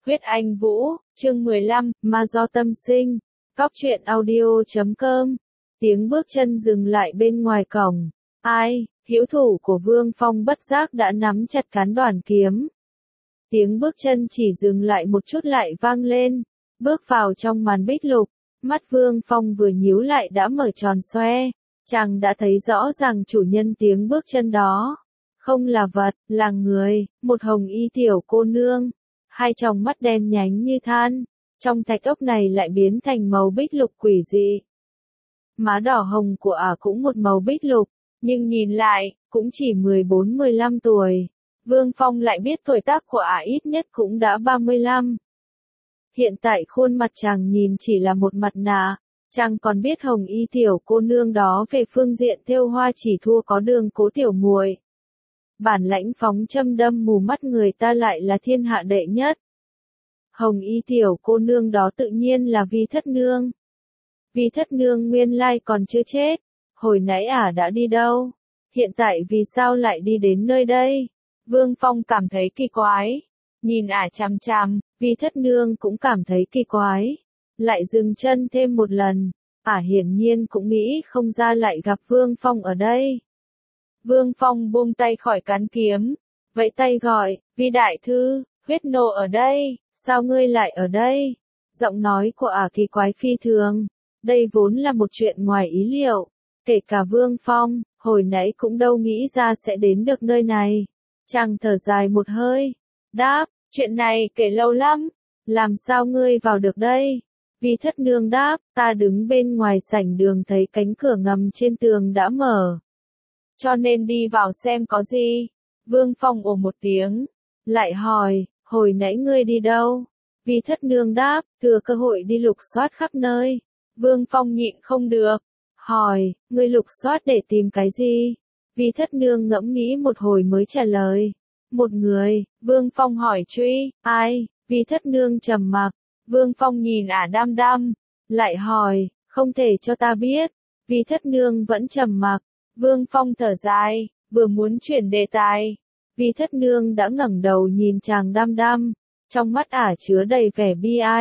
Huyết Anh Vũ, chương 15, Ma Do Tâm Sinh. Cóc truyện audio.com. Tiếng bước chân dừng lại bên ngoài cổng. Ai, hữu thủ của Vương Phong bất giác đã nắm chặt cán đoàn kiếm. Tiếng bước chân chỉ dừng lại một chút lại vang lên. Bước vào trong màn bích lục, mắt Vương Phong vừa nhíu lại đã mở tròn xoe. Chàng đã thấy rõ ràng chủ nhân tiếng bước chân đó. Không là vật, là người, một hồng y tiểu cô nương. Hai tròng mắt đen nhánh như than, trong thạch ốc này lại biến thành màu bích lục quỷ dị. Má đỏ hồng của ả cũng một màu bích lục, nhưng nhìn lại, cũng chỉ 14-15 tuổi. Vương Phong lại biết tuổi tác của ả ít nhất cũng đã 35. Hiện tại khuôn mặt chàng nhìn chỉ là một mặt nạ, chàng còn biết hồng y tiểu cô nương đó về phương diện thêu hoa chỉ thua có Đường Cố tiểu muội. Bản lãnh phóng châm đâm mù mắt người ta lại là thiên hạ đệ nhất. Hồng y tiểu cô nương đó tự nhiên là Vi Thất Nương. Vi Thất Nương nguyên lai còn chưa chết, hồi nãy ả đã đi đâu? Hiện tại vì sao lại đi đến nơi đây? Vương Phong cảm thấy kỳ quái. Nhìn ả chằm chằm, Vi Thất Nương cũng cảm thấy kỳ quái. Lại dừng chân thêm một lần, ả hiển nhiên cũng nghĩ không ra lại gặp Vương Phong ở đây. Vương Phong buông tay khỏi cán kiếm, vẫy tay gọi, Vi đại thư, Huyết nô ở đây, sao ngươi lại ở đây? Giọng nói của ả kỳ quái phi thường, đây vốn là một chuyện ngoài ý liệu, kể cả Vương Phong, hồi nãy cũng đâu nghĩ ra sẽ đến được nơi này. Chàng thở dài một hơi, đáp, chuyện này kể lâu lắm, làm sao ngươi vào được đây? Vi Thất Nương đáp, ta đứng bên ngoài sảnh đường thấy cánh cửa ngầm trên tường đã mở. Cho nên đi vào xem có gì. Vương Phong ồ một tiếng, lại hỏi, hồi nãy ngươi đi đâu? Vi Thất Nương đáp, thừa cơ hội đi lục soát khắp nơi. Vương Phong nhịn không được, hỏi, ngươi lục soát để tìm cái gì? Vi Thất Nương ngẫm nghĩ một hồi mới trả lời, một người. Vương Phong hỏi truy, ai? Vi Thất Nương trầm mặc. Vương Phong nhìn ả đăm đăm, lại hỏi, không thể cho ta biết. Vi Thất Nương vẫn trầm mặc. Vương Phong thở dài, vừa muốn chuyển đề tài. Vi Thất Nương đã ngẩng đầu nhìn chàng đăm đăm, trong mắt ả chứa đầy vẻ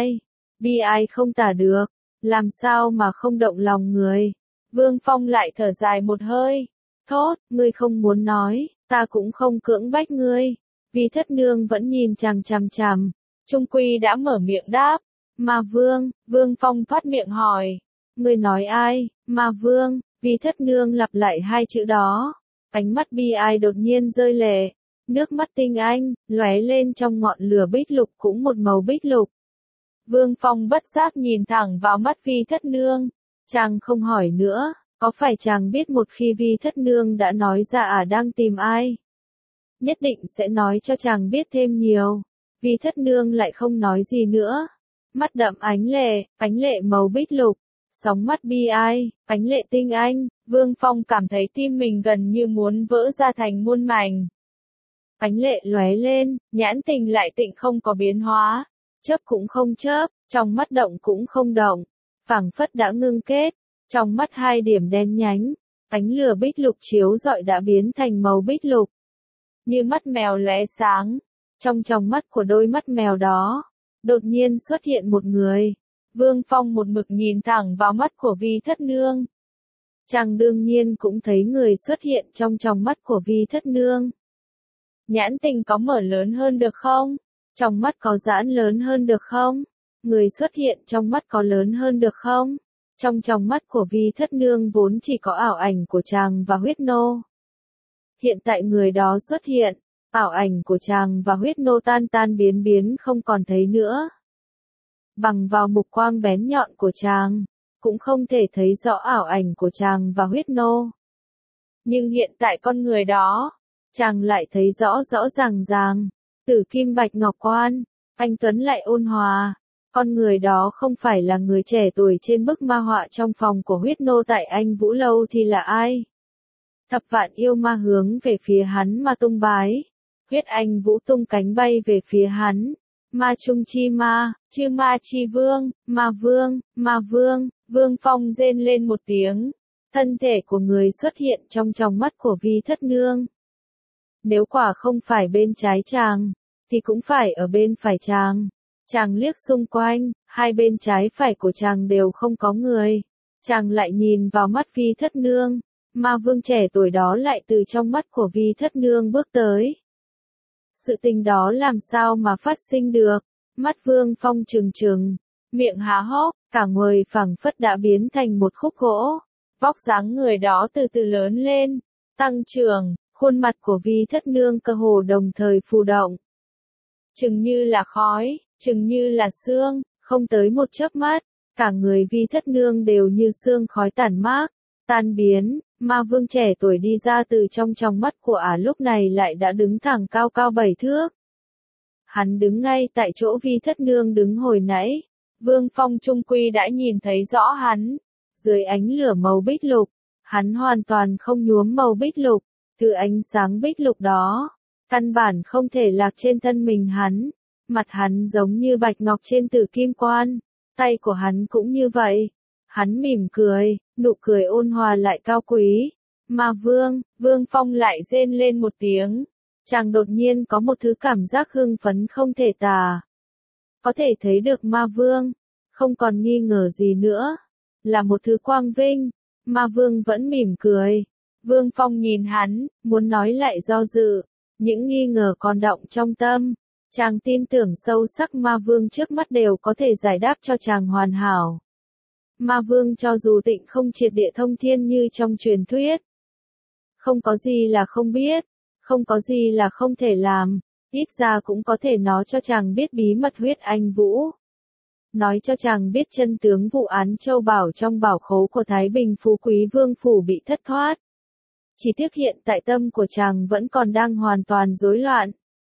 bi ai không tả được, làm sao mà không động lòng người. Vương Phong lại thở dài một hơi, thốt, ngươi không muốn nói, ta cũng không cưỡng bách ngươi. Vi Thất Nương vẫn nhìn chàng chằm chằm, trung quy đã mở miệng đáp, Ma Vương. Vương Phong thoát miệng hỏi, ngươi nói ai? Ma Vương. Vi Thất Nương lặp lại hai chữ đó, ánh mắt bi ai đột nhiên rơi lệ, nước mắt tinh anh, lóe lên trong ngọn lửa bích lục cũng một màu bích lục. Vương Phong bất giác nhìn thẳng vào mắt Vi Thất Nương, chàng không hỏi nữa, có phải chàng biết một khi Vi Thất Nương đã nói ra ả đang tìm ai? Nhất định sẽ nói cho chàng biết thêm nhiều. Vi Thất Nương lại không nói gì nữa, mắt đậm ánh lệ màu bích lục. Sóng mắt bi ai, ánh lệ tinh anh, Vương Phong cảm thấy tim mình gần như muốn vỡ ra thành muôn mảnh. Ánh lệ lóe lên, nhãn tình lại tịnh không có biến hóa, chớp cũng không chớp, trong mắt động cũng không động, phảng phất đã ngưng kết, trong mắt hai điểm đen nhánh, ánh lửa bích lục chiếu rọi đã biến thành màu bích lục. Như mắt mèo lóe sáng, trong mắt của đôi mắt mèo đó, đột nhiên xuất hiện một người. Vương Phong một mực nhìn thẳng vào mắt của Vi Thất Nương. Chàng đương nhiên cũng thấy người xuất hiện trong mắt của Vi Thất Nương. Nhãn tình có mở lớn hơn được không? Trong mắt có giãn lớn hơn được không? Người xuất hiện trong mắt có lớn hơn được không? Trong mắt của Vi Thất Nương vốn chỉ có ảo ảnh của chàng và Huyết nô. Hiện tại người đó xuất hiện, ảo ảnh của chàng và Huyết nô tan biến không còn thấy nữa. Bằng vào mục quang bén nhọn của chàng, cũng không thể thấy rõ ảo ảnh của chàng và Huyết nô. Nhưng hiện tại con người đó, chàng lại thấy rõ ràng, Tử Kim Bạch Ngọc Quan, anh tuấn lại ôn hòa. Con người đó không phải là người trẻ tuổi trên bức ma họa trong phòng của Huyết nô tại Anh Vũ Lâu thì là ai? Thập vạn yêu ma hướng về phía hắn mà tung bái. Huyết Anh Vũ tung cánh bay về phía hắn. Ma trung chi ma, chư ma chi vương, ma vương. Vương Phong rên lên một tiếng. Thân thể của người xuất hiện trong mắt của Vi Thất Nương. Nếu quả không phải bên trái chàng, thì cũng phải ở bên phải chàng. Chàng liếc xung quanh, hai bên trái phải của chàng đều không có người. Chàng lại nhìn vào mắt Vi Thất Nương, ma vương trẻ tuổi đó lại từ trong mắt của Vi Thất Nương bước tới. Sự tình đó làm sao mà phát sinh được? Mắt Vương Phong trừng trừng, miệng há hốc, cả người phảng phất đã biến thành một khúc gỗ. Vóc dáng người đó từ từ lớn lên, tăng trưởng, khuôn mặt của Vi Thất Nương cơ hồ đồng thời phù động. Chừng như là khói, chừng như là sương, không tới một chớp mắt, cả người Vi Thất Nương đều như sương khói tản mát, tan biến. Ma vương trẻ tuổi đi ra từ trong mắt của ả lúc này lại đã đứng thẳng cao cao 7 thước. Hắn đứng ngay tại chỗ Vi Thất Nương đứng hồi nãy. Vương Phong trung quy đã nhìn thấy rõ hắn. Dưới ánh lửa màu bích lục, hắn hoàn toàn không nhuốm màu bích lục. Từ ánh sáng bích lục đó, căn bản không thể lạc trên thân mình hắn. Mặt hắn giống như bạch ngọc trên tử kim quan. Tay của hắn cũng như vậy. Hắn mỉm cười, nụ cười ôn hòa lại cao quý. Ma vương, Vương Phong lại rên lên một tiếng. Chàng đột nhiên có một thứ cảm giác hưng phấn không thể tả. Có thể thấy được ma vương, không còn nghi ngờ gì nữa. Là một thứ quang vinh. Ma vương vẫn mỉm cười. Vương Phong nhìn hắn, muốn nói lại do dự. Những nghi ngờ còn đọng trong tâm. Chàng tin tưởng sâu sắc ma vương trước mắt đều có thể giải đáp cho chàng hoàn hảo. Ma vương cho dù tịnh không triệt địa thông thiên như trong truyền thuyết. Không có gì là không biết, không có gì là không thể làm, ít ra cũng có thể nói cho chàng biết bí mật huyết anh vũ. Nói cho chàng biết chân tướng vụ án châu bảo trong bảo khố của Thái Bình Phú Quý Vương Phủ bị thất thoát. Chỉ tiếc hiện tại tâm của chàng vẫn còn đang hoàn toàn rối loạn.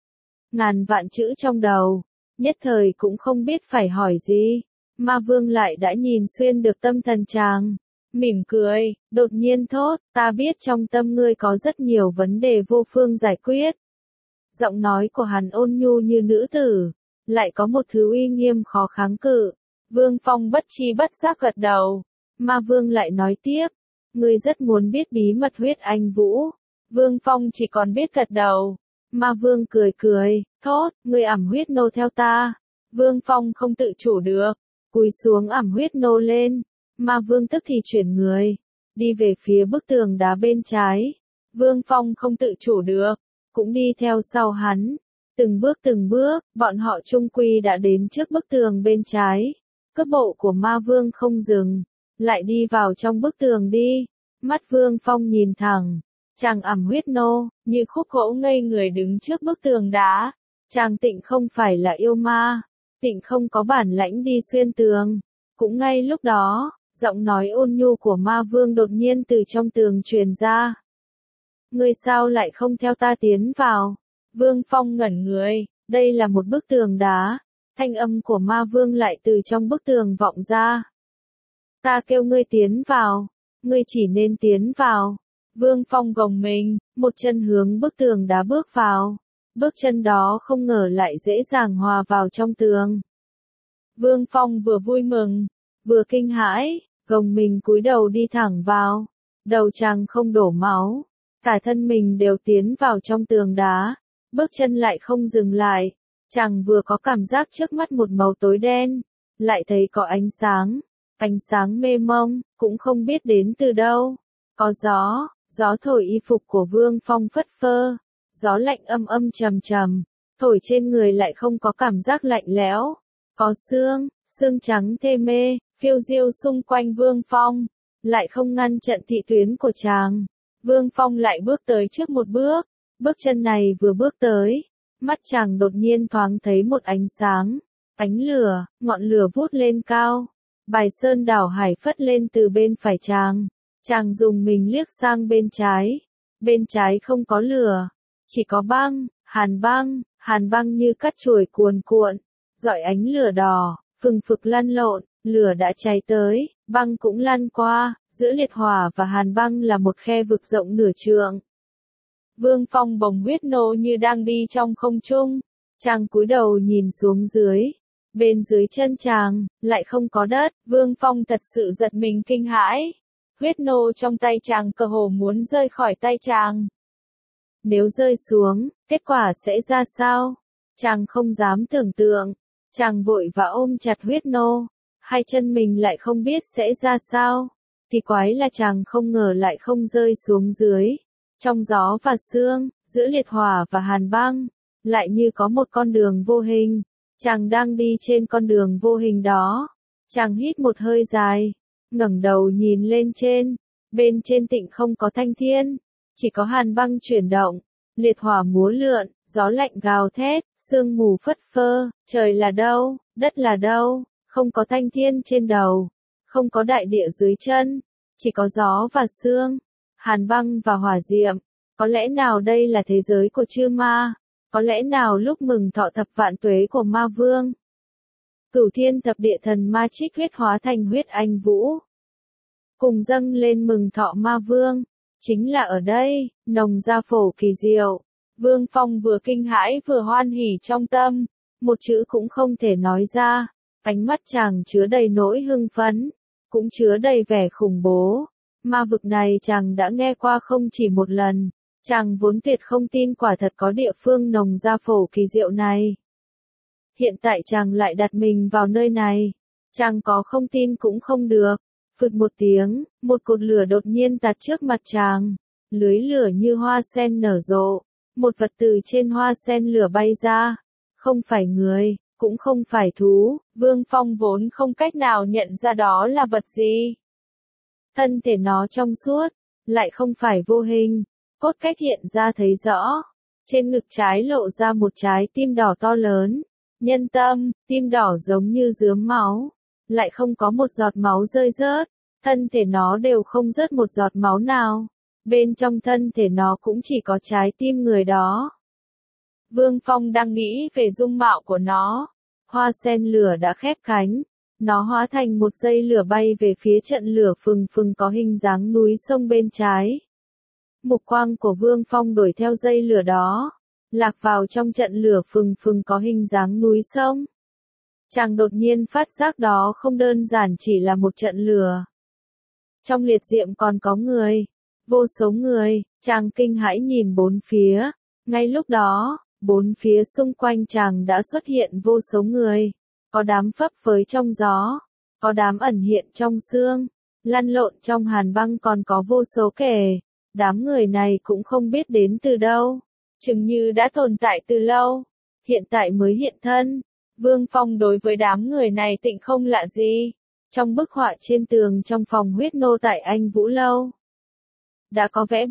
Ngàn vạn chữ trong đầu, nhất thời cũng không biết phải hỏi gì. Ma vương lại đã nhìn xuyên được tâm thần chàng. Mỉm cười, đột nhiên thốt, ta biết trong tâm ngươi có rất nhiều vấn đề vô phương giải quyết. Giọng nói của hắn ôn nhu như nữ tử, lại có một thứ uy nghiêm khó kháng cự. Vương Phong bất chi bất giác gật đầu. Ma vương lại nói tiếp, ngươi rất muốn biết bí mật huyết anh vũ. Vương Phong chỉ còn biết gật đầu. Ma vương cười cười, thốt, ngươi ẵm huyết nô theo ta. Vương Phong không tự chủ được, cúi xuống ẵm huyết nô lên. Ma vương tức thì chuyển người, đi về phía bức tường đá bên trái. Vương Phong không tự chủ được, cũng đi theo sau hắn. Từng bước, bọn họ chung quy đã đến trước bức tường bên trái. Cước bộ của ma vương không dừng, lại đi vào trong bức tường đi. Mắt Vương Phong nhìn thẳng, chàng ẵm huyết nô, như khúc gỗ ngây người đứng trước bức tường đá. Chàng tịnh không phải là yêu ma, tịnh không có bản lãnh đi xuyên tường. Cũng ngay lúc đó, giọng nói ôn nhu của ma vương đột nhiên từ trong tường truyền ra. Ngươi sao lại không theo ta tiến vào? Vương Phong ngẩn người, đây là một bức tường đá. Thanh âm của ma vương lại từ trong bức tường vọng ra. Ta kêu ngươi tiến vào, ngươi chỉ nên tiến vào. Vương Phong gồng mình, một chân hướng bức tường đá bước vào. Bước chân đó không ngờ lại dễ dàng hòa vào trong tường. Vương Phong vừa vui mừng, vừa kinh hãi, gồng mình cúi đầu đi thẳng vào. Đầu chàng không đổ máu, cả thân mình đều tiến vào trong tường đá. Bước chân lại không dừng lại, chàng vừa có cảm giác trước mắt một màu tối đen, lại thấy có ánh sáng mê mông, cũng không biết đến từ đâu. Có gió thổi y phục của Vương Phong phất phơ, gió lạnh âm âm trầm trầm, thổi trên người lại không có cảm giác lạnh lẽo. Có sương trắng thê mê, phiêu diêu xung quanh Vương Phong, lại không ngăn chặn thị tuyến của chàng. Vương Phong lại bước tới trước một bước, bước chân này vừa bước tới, mắt chàng đột nhiên thoáng thấy một ánh sáng, ánh lửa, ngọn lửa vút lên cao, bài sơn đảo hải phất lên từ bên phải chàng. Chàng dùng mình liếc sang bên trái không có lửa, chỉ có hàn băng như cát chuồi cuồn cuộn, dọi ánh lửa đỏ, phừng phực lăn lộn, lửa đã cháy tới, băng cũng lăn qua, giữa liệt hỏa và hàn băng là một khe vực rộng nửa trượng. Vương Phong bồng huyết nô như đang đi trong không trung, chàng cúi đầu nhìn xuống dưới, bên dưới chân chàng, lại không có đất. Vương Phong thật sự giật mình kinh hãi, huyết nô trong tay chàng cơ hồ muốn rơi khỏi tay chàng. Nếu rơi xuống, kết quả sẽ ra sao? Chàng không dám tưởng tượng. Chàng vội và ôm chặt huyết nô, hai chân mình lại không biết sẽ ra sao. Thì quái là chàng không ngờ lại không rơi xuống dưới. Trong gió và sương, giữa liệt hỏa và hàn băng, lại như có một con đường vô hình. Chàng đang đi trên con đường vô hình đó. Chàng hít một hơi dài, ngẩng đầu nhìn lên trên. Bên trên tịnh không có thanh thiên, chỉ có hàn băng chuyển động, liệt hỏa múa lượn, gió lạnh gào thét, sương mù phất phơ, trời là đâu, đất là đâu, không có thanh thiên trên đầu, không có đại địa dưới chân, chỉ có gió và sương, hàn băng và hỏa diệm. Có lẽ nào đây là thế giới của chư ma? Có lẽ nào lúc mừng thọ thập vạn tuế của ma vương? Cửu thiên thập địa thần ma trích huyết hóa thành huyết anh vũ, cùng dâng lên mừng thọ ma vương. Chính là ở đây, nồng gia phổ kỳ diệu. Vương Phong vừa kinh hãi vừa hoan hỉ trong tâm, một chữ cũng không thể nói ra. Ánh mắt chàng chứa đầy nỗi hưng phấn, cũng chứa đầy vẻ khủng bố. Ma vực này chàng đã nghe qua không chỉ một lần. Chàng vốn tuyệt không tin quả thật có địa phương nồng gia phổ kỳ diệu này. Hiện tại chàng lại đặt mình vào nơi này. Chàng có không tin cũng không được. Phụt một tiếng, một cột lửa đột nhiên tạt trước mặt chàng. Lưới lửa như hoa sen nở rộ. Một vật từ trên hoa sen lửa bay ra. Không phải người, cũng không phải thú. Vương Phong vốn không cách nào nhận ra đó là vật gì. Thân thể nó trong suốt, lại không phải vô hình. Cốt cách hiện ra thấy rõ. Trên ngực trái lộ ra một trái tim đỏ to lớn. Nhân tâm, tim đỏ giống như rướm máu. Lại không có một giọt máu rơi rớt. Thân thể nó đều không rớt một giọt máu nào. Bên trong thân thể nó cũng chỉ có trái tim người đó. Vương Phong đang nghĩ về dung mạo của nó. Hoa sen lửa đã khép cánh. Nó hóa thành một dây lửa bay về phía trận lửa phừng phừng có hình dáng núi sông bên trái. Mục quang của Vương Phong đuổi theo dây lửa đó, lạc vào trong trận lửa phừng phừng có hình dáng núi sông. Chàng đột nhiên phát giác đó không đơn giản chỉ là một trận lửa. Trong liệt diệm còn có người, vô số người. Chàng kinh hãi nhìn bốn phía. Ngay lúc đó, bốn phía xung quanh chàng đã xuất hiện vô số người. Có đám phấp phới trong gió, có đám ẩn hiện trong sương, lăn lộn trong hàn băng, còn có vô số kẻ. Đám người này cũng không biết đến từ đâu, chừng như đã tồn tại từ lâu, hiện tại mới hiện thân. Vương Phong đối với đám người này tịnh không lạ gì. Trong bức họa trên tường trong phòng huyết nô tại Anh Vũ Lâu, đã có vẽ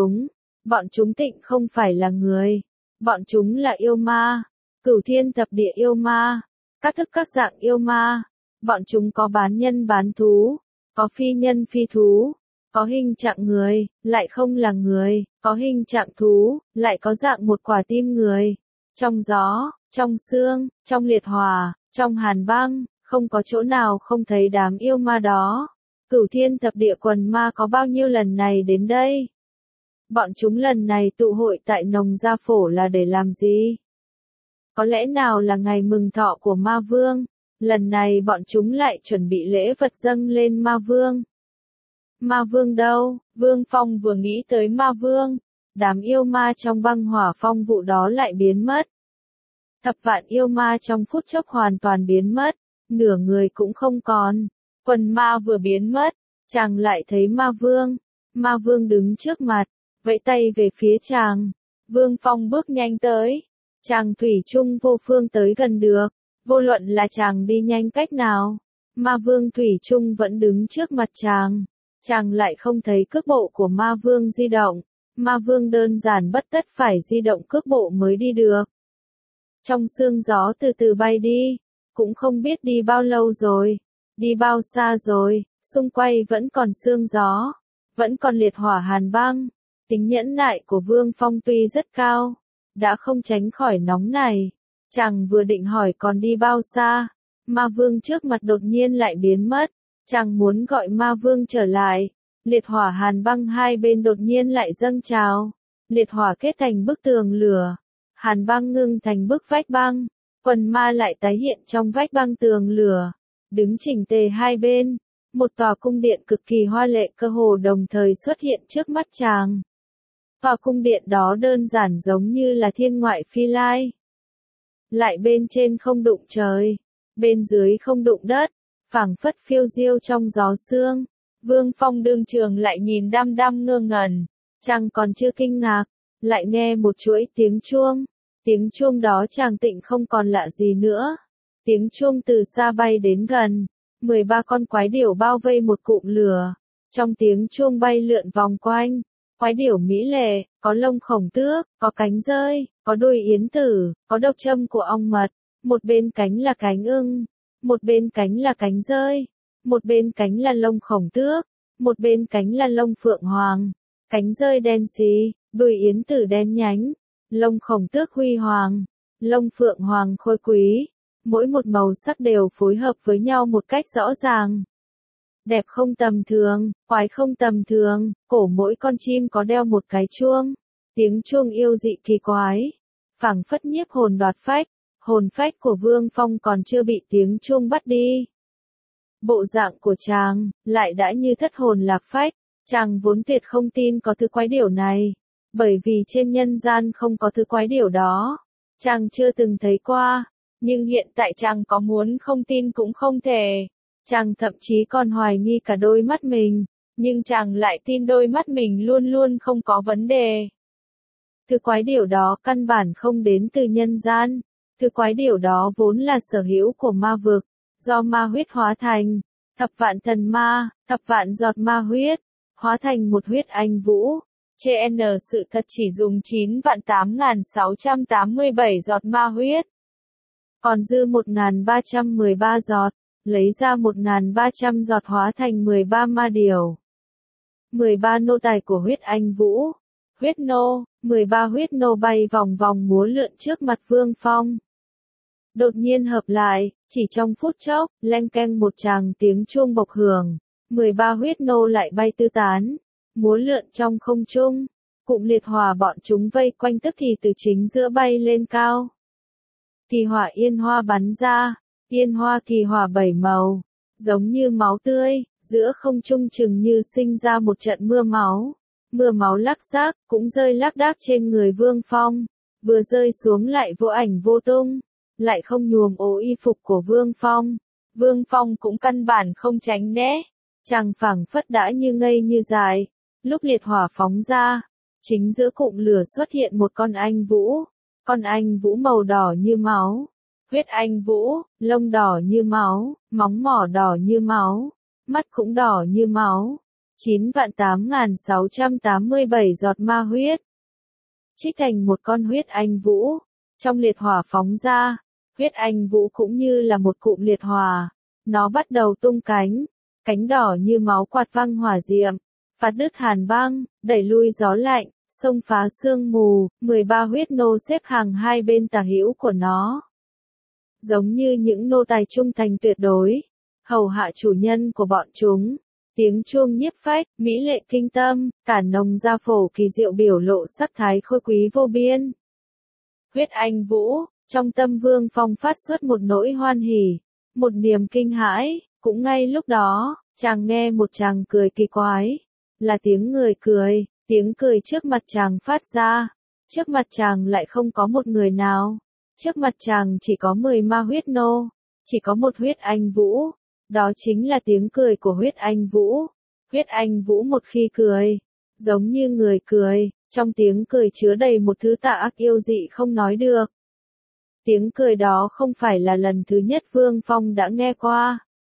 bọn chúng tịnh không phải là người, bọn chúng là yêu ma, cửu thiên thập địa yêu ma, các thức các dạng yêu ma. Bọn chúng có bán nhân bán thú, có phi nhân phi thú. Có hình trạng người, lại không là người, có hình trạng thú, lại có dạng một quả tim người. Trong gió, trong sương, trong liệt hỏa, trong hàn băng, không có chỗ nào không thấy đám yêu ma đó. Cửu thiên thập địa quần ma có bao nhiêu lần này đến đây? Bọn chúng lần này tụ hội tại nồng gia phổ là để làm gì? Có lẽ nào là ngày mừng thọ của ma vương? Lần này bọn chúng lại chuẩn bị lễ vật dâng lên ma vương. Ma vương đâu? Vương Phong vừa nghĩ tới ma vương, đám yêu ma trong băng hỏa phong vụ đó lại biến mất. Thập vạn yêu ma trong phút chốc hoàn toàn biến mất, nửa người cũng không còn. Quần ma vừa biến mất, chàng lại thấy ma vương. Ma vương đứng trước mặt, vẫy tay về phía chàng. Vương Phong bước nhanh tới. Chàng thủy chung vô phương tới gần được. Vô luận là chàng đi nhanh cách nào, ma vương thủy chung vẫn đứng trước mặt chàng. Chàng lại không thấy cước bộ của ma vương di động. Ma vương đơn giản bất tất phải di động cước bộ mới đi được. Trong sương gió từ từ bay đi, cũng không biết đi bao lâu rồi, đi bao xa rồi, xung quanh vẫn còn sương gió, vẫn còn liệt hỏa hàn băng. Tính nhẫn nại của Vương Phong tuy rất cao, đã không tránh khỏi nóng này. Chàng vừa định hỏi còn đi bao xa, ma vương trước mặt đột nhiên lại biến mất. Chàng muốn gọi ma vương trở lại, liệt hỏa hàn băng hai bên đột nhiên lại dâng trào. Liệt hỏa kết thành bức tường lửa, hàn băng ngưng thành bức vách băng, quần ma lại tái hiện trong vách băng tường lửa, đứng chỉnh tề hai bên. Một tòa cung điện cực kỳ hoa lệ cơ hồ đồng thời xuất hiện trước mắt chàng. Tòa cung điện đó đơn giản giống như là thiên ngoại phi lai. lại bên trên không đụng trời, bên dưới không đụng đất, phảng phất phiêu diêu trong gió sương. Vương Phong đương trường lại nhìn đăm đăm ngơ ngẩn, chàng còn chưa kinh ngạc, lại nghe một chuỗi tiếng chuông. Tiếng chuông đó chàng tịnh không còn lạ gì nữa. Tiếng chuông từ xa bay đến gần, 13 con quái điểu bao vây một cụm lửa. Trong tiếng chuông bay lượn vòng quanh, quái điểu mỹ lệ, có lông khổng tước, có cánh dơi, có đuôi yến tử, có độc châm của ong mật, một bên cánh là cánh ưng, một bên cánh là cánh dơi, một bên cánh là lông khổng tước, một bên cánh là lông phượng hoàng, cánh dơi đen xì, đuôi yến tử đen nhánh, lông khổng tước huy hoàng, lông phượng hoàng khôi quý, mỗi một màu sắc đều phối hợp với nhau một cách rõ ràng. Đẹp không tầm thường, quái không tầm thường, cổ mỗi con chim có đeo một cái chuông. Tiếng chuông yêu dị kỳ quái, phảng phất nhiếp hồn đoạt phách, hồn phách của Vương Phong còn chưa bị tiếng chuông bắt đi. Bộ dạng của chàng, lại đã như thất hồn lạc phách, chàng vốn tuyệt không tin có thứ quái điểu này, bởi vì trên nhân gian không có thứ quái điểu đó, chàng chưa từng thấy qua, nhưng hiện tại chàng có muốn không tin cũng không thể. Chàng thậm chí còn hoài nghi cả đôi mắt mình, nhưng chàng lại tin đôi mắt mình luôn luôn không có vấn đề. Thứ quái điểu đó căn bản không đến từ nhân gian, thứ quái điểu đó vốn là sở hữu của ma vực, do ma huyết hóa thành, thập vạn thần ma, thập vạn giọt ma huyết, hóa thành một huyết anh vũ. CN sự thật chỉ dùng 9.8687 giọt ma huyết, còn dư 1.313 giọt. Lấy ra 1.300 giọt hóa thành 13 ma điểu. 13 nô tài của huyết anh vũ. Huyết nô, 13 huyết nô bay vòng vòng múa lượn trước mặt Vương Phong. Đột nhiên hợp lại, chỉ trong phút chốc, leng keng một tràng tiếng chuông bộc hưởng. 13 huyết nô lại bay tứ tán, múa lượn trong không trung. Cụm liệt hỏa bọn chúng vây quanh tức thì từ chính giữa bay lên cao. Kỳ hỏa yên hoa bắn ra. Yên hoa kỳ hỏa 7 màu, giống như máu tươi, giữa không trung chừng như sinh ra một trận mưa máu lác xác, cũng rơi lác đác trên người Vương Phong, vừa rơi xuống lại vô ảnh vô tung, lại không nhuộm ố y phục của Vương Phong. Vương Phong cũng căn bản không tránh né, chàng phảng phất đã như ngây như dại. Lúc liệt hỏa phóng ra, chính giữa cụm lửa xuất hiện một con anh vũ màu đỏ như máu. Huyết anh vũ, lông đỏ như máu, móng mỏ đỏ như máu, mắt cũng đỏ như máu. 9.8687 giọt ma huyết, trích thành một con huyết anh vũ. Trong liệt hỏa phóng ra, huyết anh vũ cũng như là một cụm liệt hỏa. Nó bắt đầu tung cánh đỏ như máu quạt văng hỏa diệm, phạt đứt hàn băng, đẩy lui gió lạnh, xông phá sương mù. 13 huyết nô xếp hàng hai bên tả hữu của nó, giống như những nô tài trung thành tuyệt đối, hầu hạ chủ nhân của bọn chúng. Tiếng chuông nhiếp phách, mỹ lệ kinh tâm, cả nồng gia phổ kỳ diệu biểu lộ sắc thái khôi quý vô biên. Huyết anh vũ, trong tâm Vương Phong phát xuất một nỗi hoan hỉ, một niềm kinh hãi. Cũng ngay lúc đó, chàng nghe một tràng cười kỳ quái, là tiếng người cười, tiếng cười trước mặt chàng phát ra. Trước mặt chàng lại không có một người nào. Trước mặt chàng chỉ có 10 ma huyết nô, chỉ có một huyết anh vũ, đó chính là tiếng cười của huyết anh vũ. Huyết anh vũ một khi cười, giống như người cười, trong tiếng cười chứa đầy một thứ tà ác yêu dị không nói được. Tiếng cười đó không phải là lần thứ nhất Vương Phong đã nghe qua.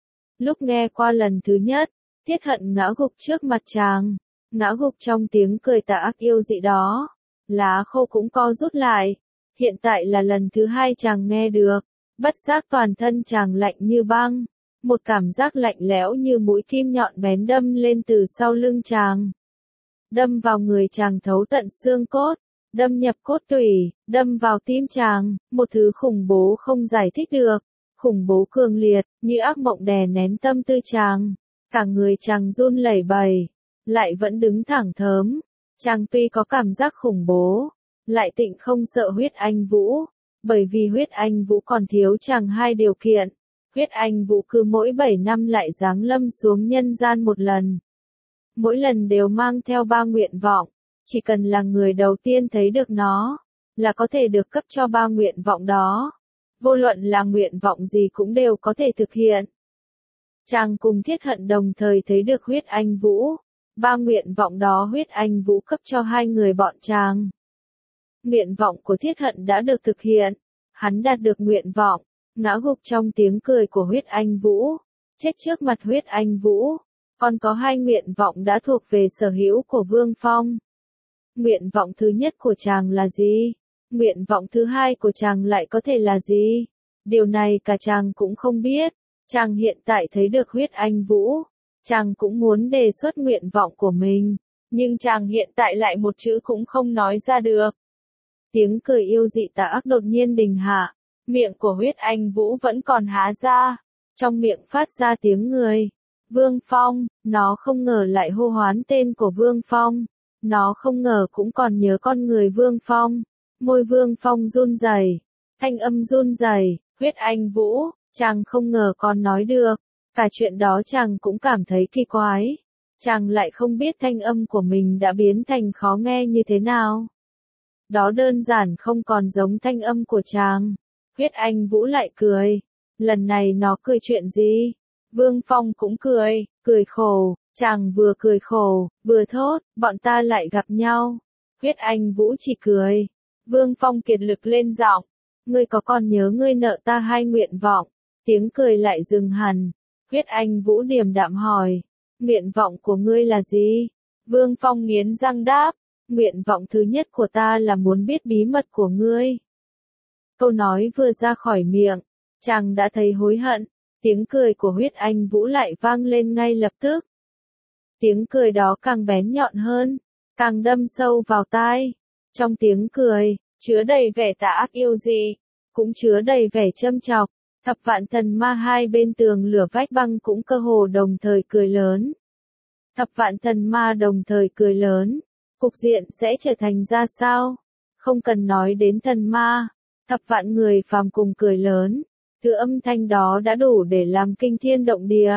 Lúc nghe qua lần thứ nhất, Tiết Hận ngã gục trước mặt chàng, ngã gục trong tiếng cười tà ác yêu dị đó, lá khô cũng co rút lại. Hiện tại là lần thứ hai chàng nghe được, bất giác toàn thân chàng lạnh như băng, một cảm giác lạnh lẽo như mũi kim nhọn bén đâm lên từ sau lưng chàng. Đâm vào người chàng thấu tận xương cốt, đâm nhập cốt tủy, đâm vào tim chàng, một thứ khủng bố không giải thích được, khủng bố cường liệt, như ác mộng đè nén tâm tư chàng. Cả người chàng run lẩy bẩy, lại vẫn đứng thẳng thớm. Chàng tuy có cảm giác khủng bố, lại tịnh không sợ huyết anh vũ, bởi vì huyết anh vũ còn thiếu chàng hai điều kiện. Huyết anh vũ cứ mỗi 7 năm lại giáng lâm xuống nhân gian một lần. Mỗi lần đều mang theo 3 nguyện vọng, chỉ cần là người đầu tiên thấy được nó, là có thể được cấp cho 3 nguyện vọng đó. vô luận là nguyện vọng gì cũng đều có thể thực hiện. Chàng cùng Thiết Hận đồng thời thấy được huyết anh vũ. Ba nguyện vọng đó huyết anh vũ cấp cho hai người bọn chàng. Nguyện vọng của Thiết Hận đã được thực hiện. Hắn đạt được nguyện vọng, ngã gục trong tiếng cười của huyết anh vũ, chết trước mặt huyết anh vũ. Còn có hai nguyện vọng đã thuộc về sở hữu của Vương Phong. Nguyện vọng thứ nhất của chàng là gì? Nguyện vọng thứ hai của chàng lại có thể là gì? Điều này cả chàng cũng không biết. Chàng hiện tại thấy được huyết anh vũ. Chàng cũng muốn đề xuất nguyện vọng của mình. Nhưng chàng hiện tại lại một chữ cũng không nói ra được. Tiếng cười yêu dị tà ác đột nhiên đình hạ. Miệng của huyết anh vũ vẫn còn há ra. Trong miệng phát ra tiếng người. Vương Phong, nó không ngờ lại hô hoán tên của Vương Phong. Nó không ngờ cũng còn nhớ con người Vương Phong. Môi Vương Phong run rẩy, thanh âm run rẩy, huyết anh vũ, chàng không ngờ còn nói được. Cả chuyện đó chàng cũng cảm thấy kỳ quái. Chàng lại không biết thanh âm của mình đã biến thành khó nghe như thế nào. Đó đơn giản không còn giống thanh âm của chàng. Huyết anh vũ lại cười. Lần này nó cười chuyện gì? Vương Phong cũng cười, cười khổ. Chàng vừa cười khổ, vừa thốt, bọn ta lại gặp nhau. Huyết anh vũ chỉ cười. Vương Phong kiệt lực lên giọng. Ngươi có còn nhớ ngươi nợ ta hai nguyện vọng? Tiếng cười lại dừng hẳn. Huyết anh vũ điềm đạm hỏi. Nguyện vọng của ngươi là gì? Vương Phong nghiến răng đáp. Nguyện vọng thứ nhất của ta là muốn biết bí mật của ngươi. Câu nói vừa ra khỏi miệng. Chàng đã thấy hối hận. Tiếng cười của huyết anh vũ lại vang lên ngay lập tức. Tiếng cười đó càng bén nhọn hơn. Càng đâm sâu vào tai. Trong tiếng cười, chứa đầy vẻ tà ác yêu dị, cũng chứa đầy vẻ châm chọc. Thập vạn thần ma hai bên tường lửa vách băng cũng cơ hồ đồng thời cười lớn. Thập vạn thần ma đồng thời cười lớn. Cục diện sẽ trở thành ra sao? Không cần nói đến thần ma. Thập vạn người phàm cùng cười lớn. Thứ âm thanh đó đã đủ để làm kinh thiên động địa.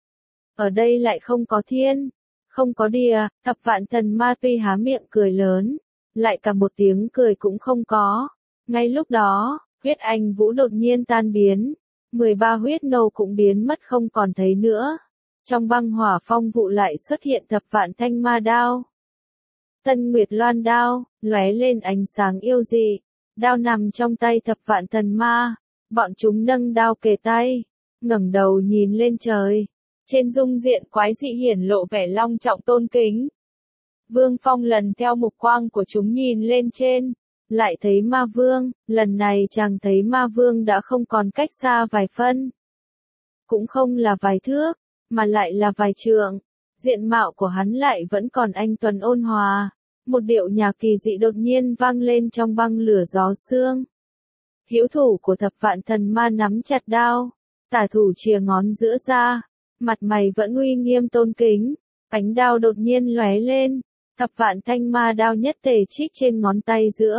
Ở đây lại không có thiên, không có địa, thập vạn thần ma tuy há miệng cười lớn. Lại cả một tiếng cười cũng không có. Ngay lúc đó, huyết anh vũ đột nhiên tan biến. 13 huyết nô cũng biến mất không còn thấy nữa. Trong băng hỏa phong vụ lại xuất hiện thập vạn thanh ma đao. Tân Nguyệt Loan đao, lóe lên ánh sáng yêu dị. Đao nằm trong tay thập vạn thần ma. Bọn chúng nâng đao kề tay, ngẩng đầu nhìn lên trời. Trên dung diện quái dị hiển lộ vẻ long trọng tôn kính. Vương Phong lần theo mục quang của chúng nhìn lên trên, lại thấy ma vương, lần này chàng thấy ma vương đã không còn cách xa vài phân. Cũng không là vài thước, mà lại là vài trượng. Diện mạo của hắn lại vẫn còn anh tuấn ôn hòa. Một điệu nhạc kỳ dị đột nhiên vang lên trong băng lửa gió sương. Hữu thủ của thập vạn thần ma nắm chặt đao, tả thủ chìa ngón giữa ra, mặt mày vẫn uy nghiêm tôn kính. Ánh đao đột nhiên lóe lên. Thập vạn thanh ma đao nhất tề trích trên ngón tay giữa.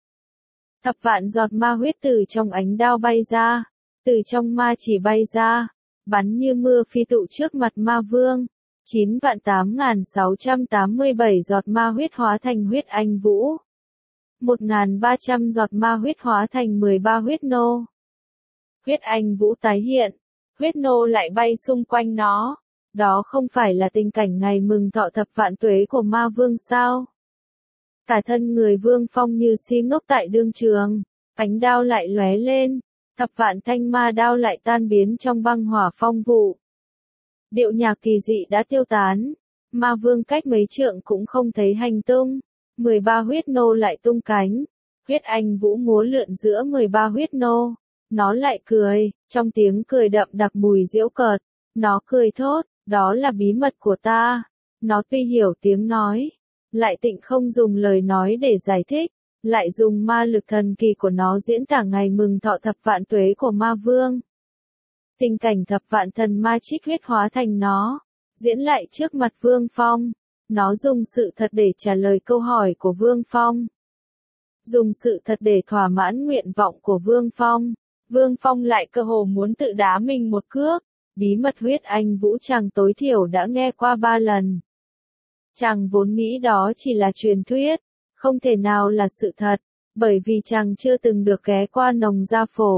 Thập vạn giọt ma huyết từ trong ánh đao bay ra. Từ trong ma chỉ bay ra. Bắn như mưa phi tụ trước mặt ma vương. 9.8687 giọt ma huyết hóa thành huyết anh vũ. 1.300 giọt ma huyết hóa thành 13 huyết nô. Huyết anh vũ tái hiện. Huyết nô lại bay xung quanh nó. Đó không phải là tình cảnh ngày mừng thọ thập vạn tuế của ma vương sao? Cả thân người Vương Phong như si ngốc tại đương trường. Ánh đao lại lóe lên. Thập vạn thanh ma đao lại tan biến trong băng hỏa phong vụ. Điệu nhạc kỳ dị đã tiêu tán. Ma vương cách mấy trượng cũng không thấy hành tung. 13 huyết nô lại tung cánh. Huyết anh vũ múa lượn giữa 13 huyết nô. Nó lại cười, trong tiếng cười đậm đặc mùi giễu cợt. Nó cười thốt, đó là bí mật của ta. Nó tuy hiểu tiếng nói, lại tịnh không dùng lời nói để giải thích, lại dùng ma lực thần kỳ của nó diễn tả ngày mừng thọ thập vạn tuế của ma vương. Tình cảnh thập vạn thần ma trích huyết hóa thành nó, diễn lại trước mặt Vương Phong. Nó dùng sự thật để trả lời câu hỏi của Vương Phong. Dùng sự thật để thỏa mãn nguyện vọng của Vương Phong. Vương Phong lại cơ hồ muốn tự đá mình một cước. Bí mật huyết anh vũ chàng tối thiểu đã nghe qua 3 lần. Chàng vốn nghĩ đó chỉ là truyền thuyết, không thể nào là sự thật, bởi vì chàng chưa từng được ghé qua Nồng Gia Phổ.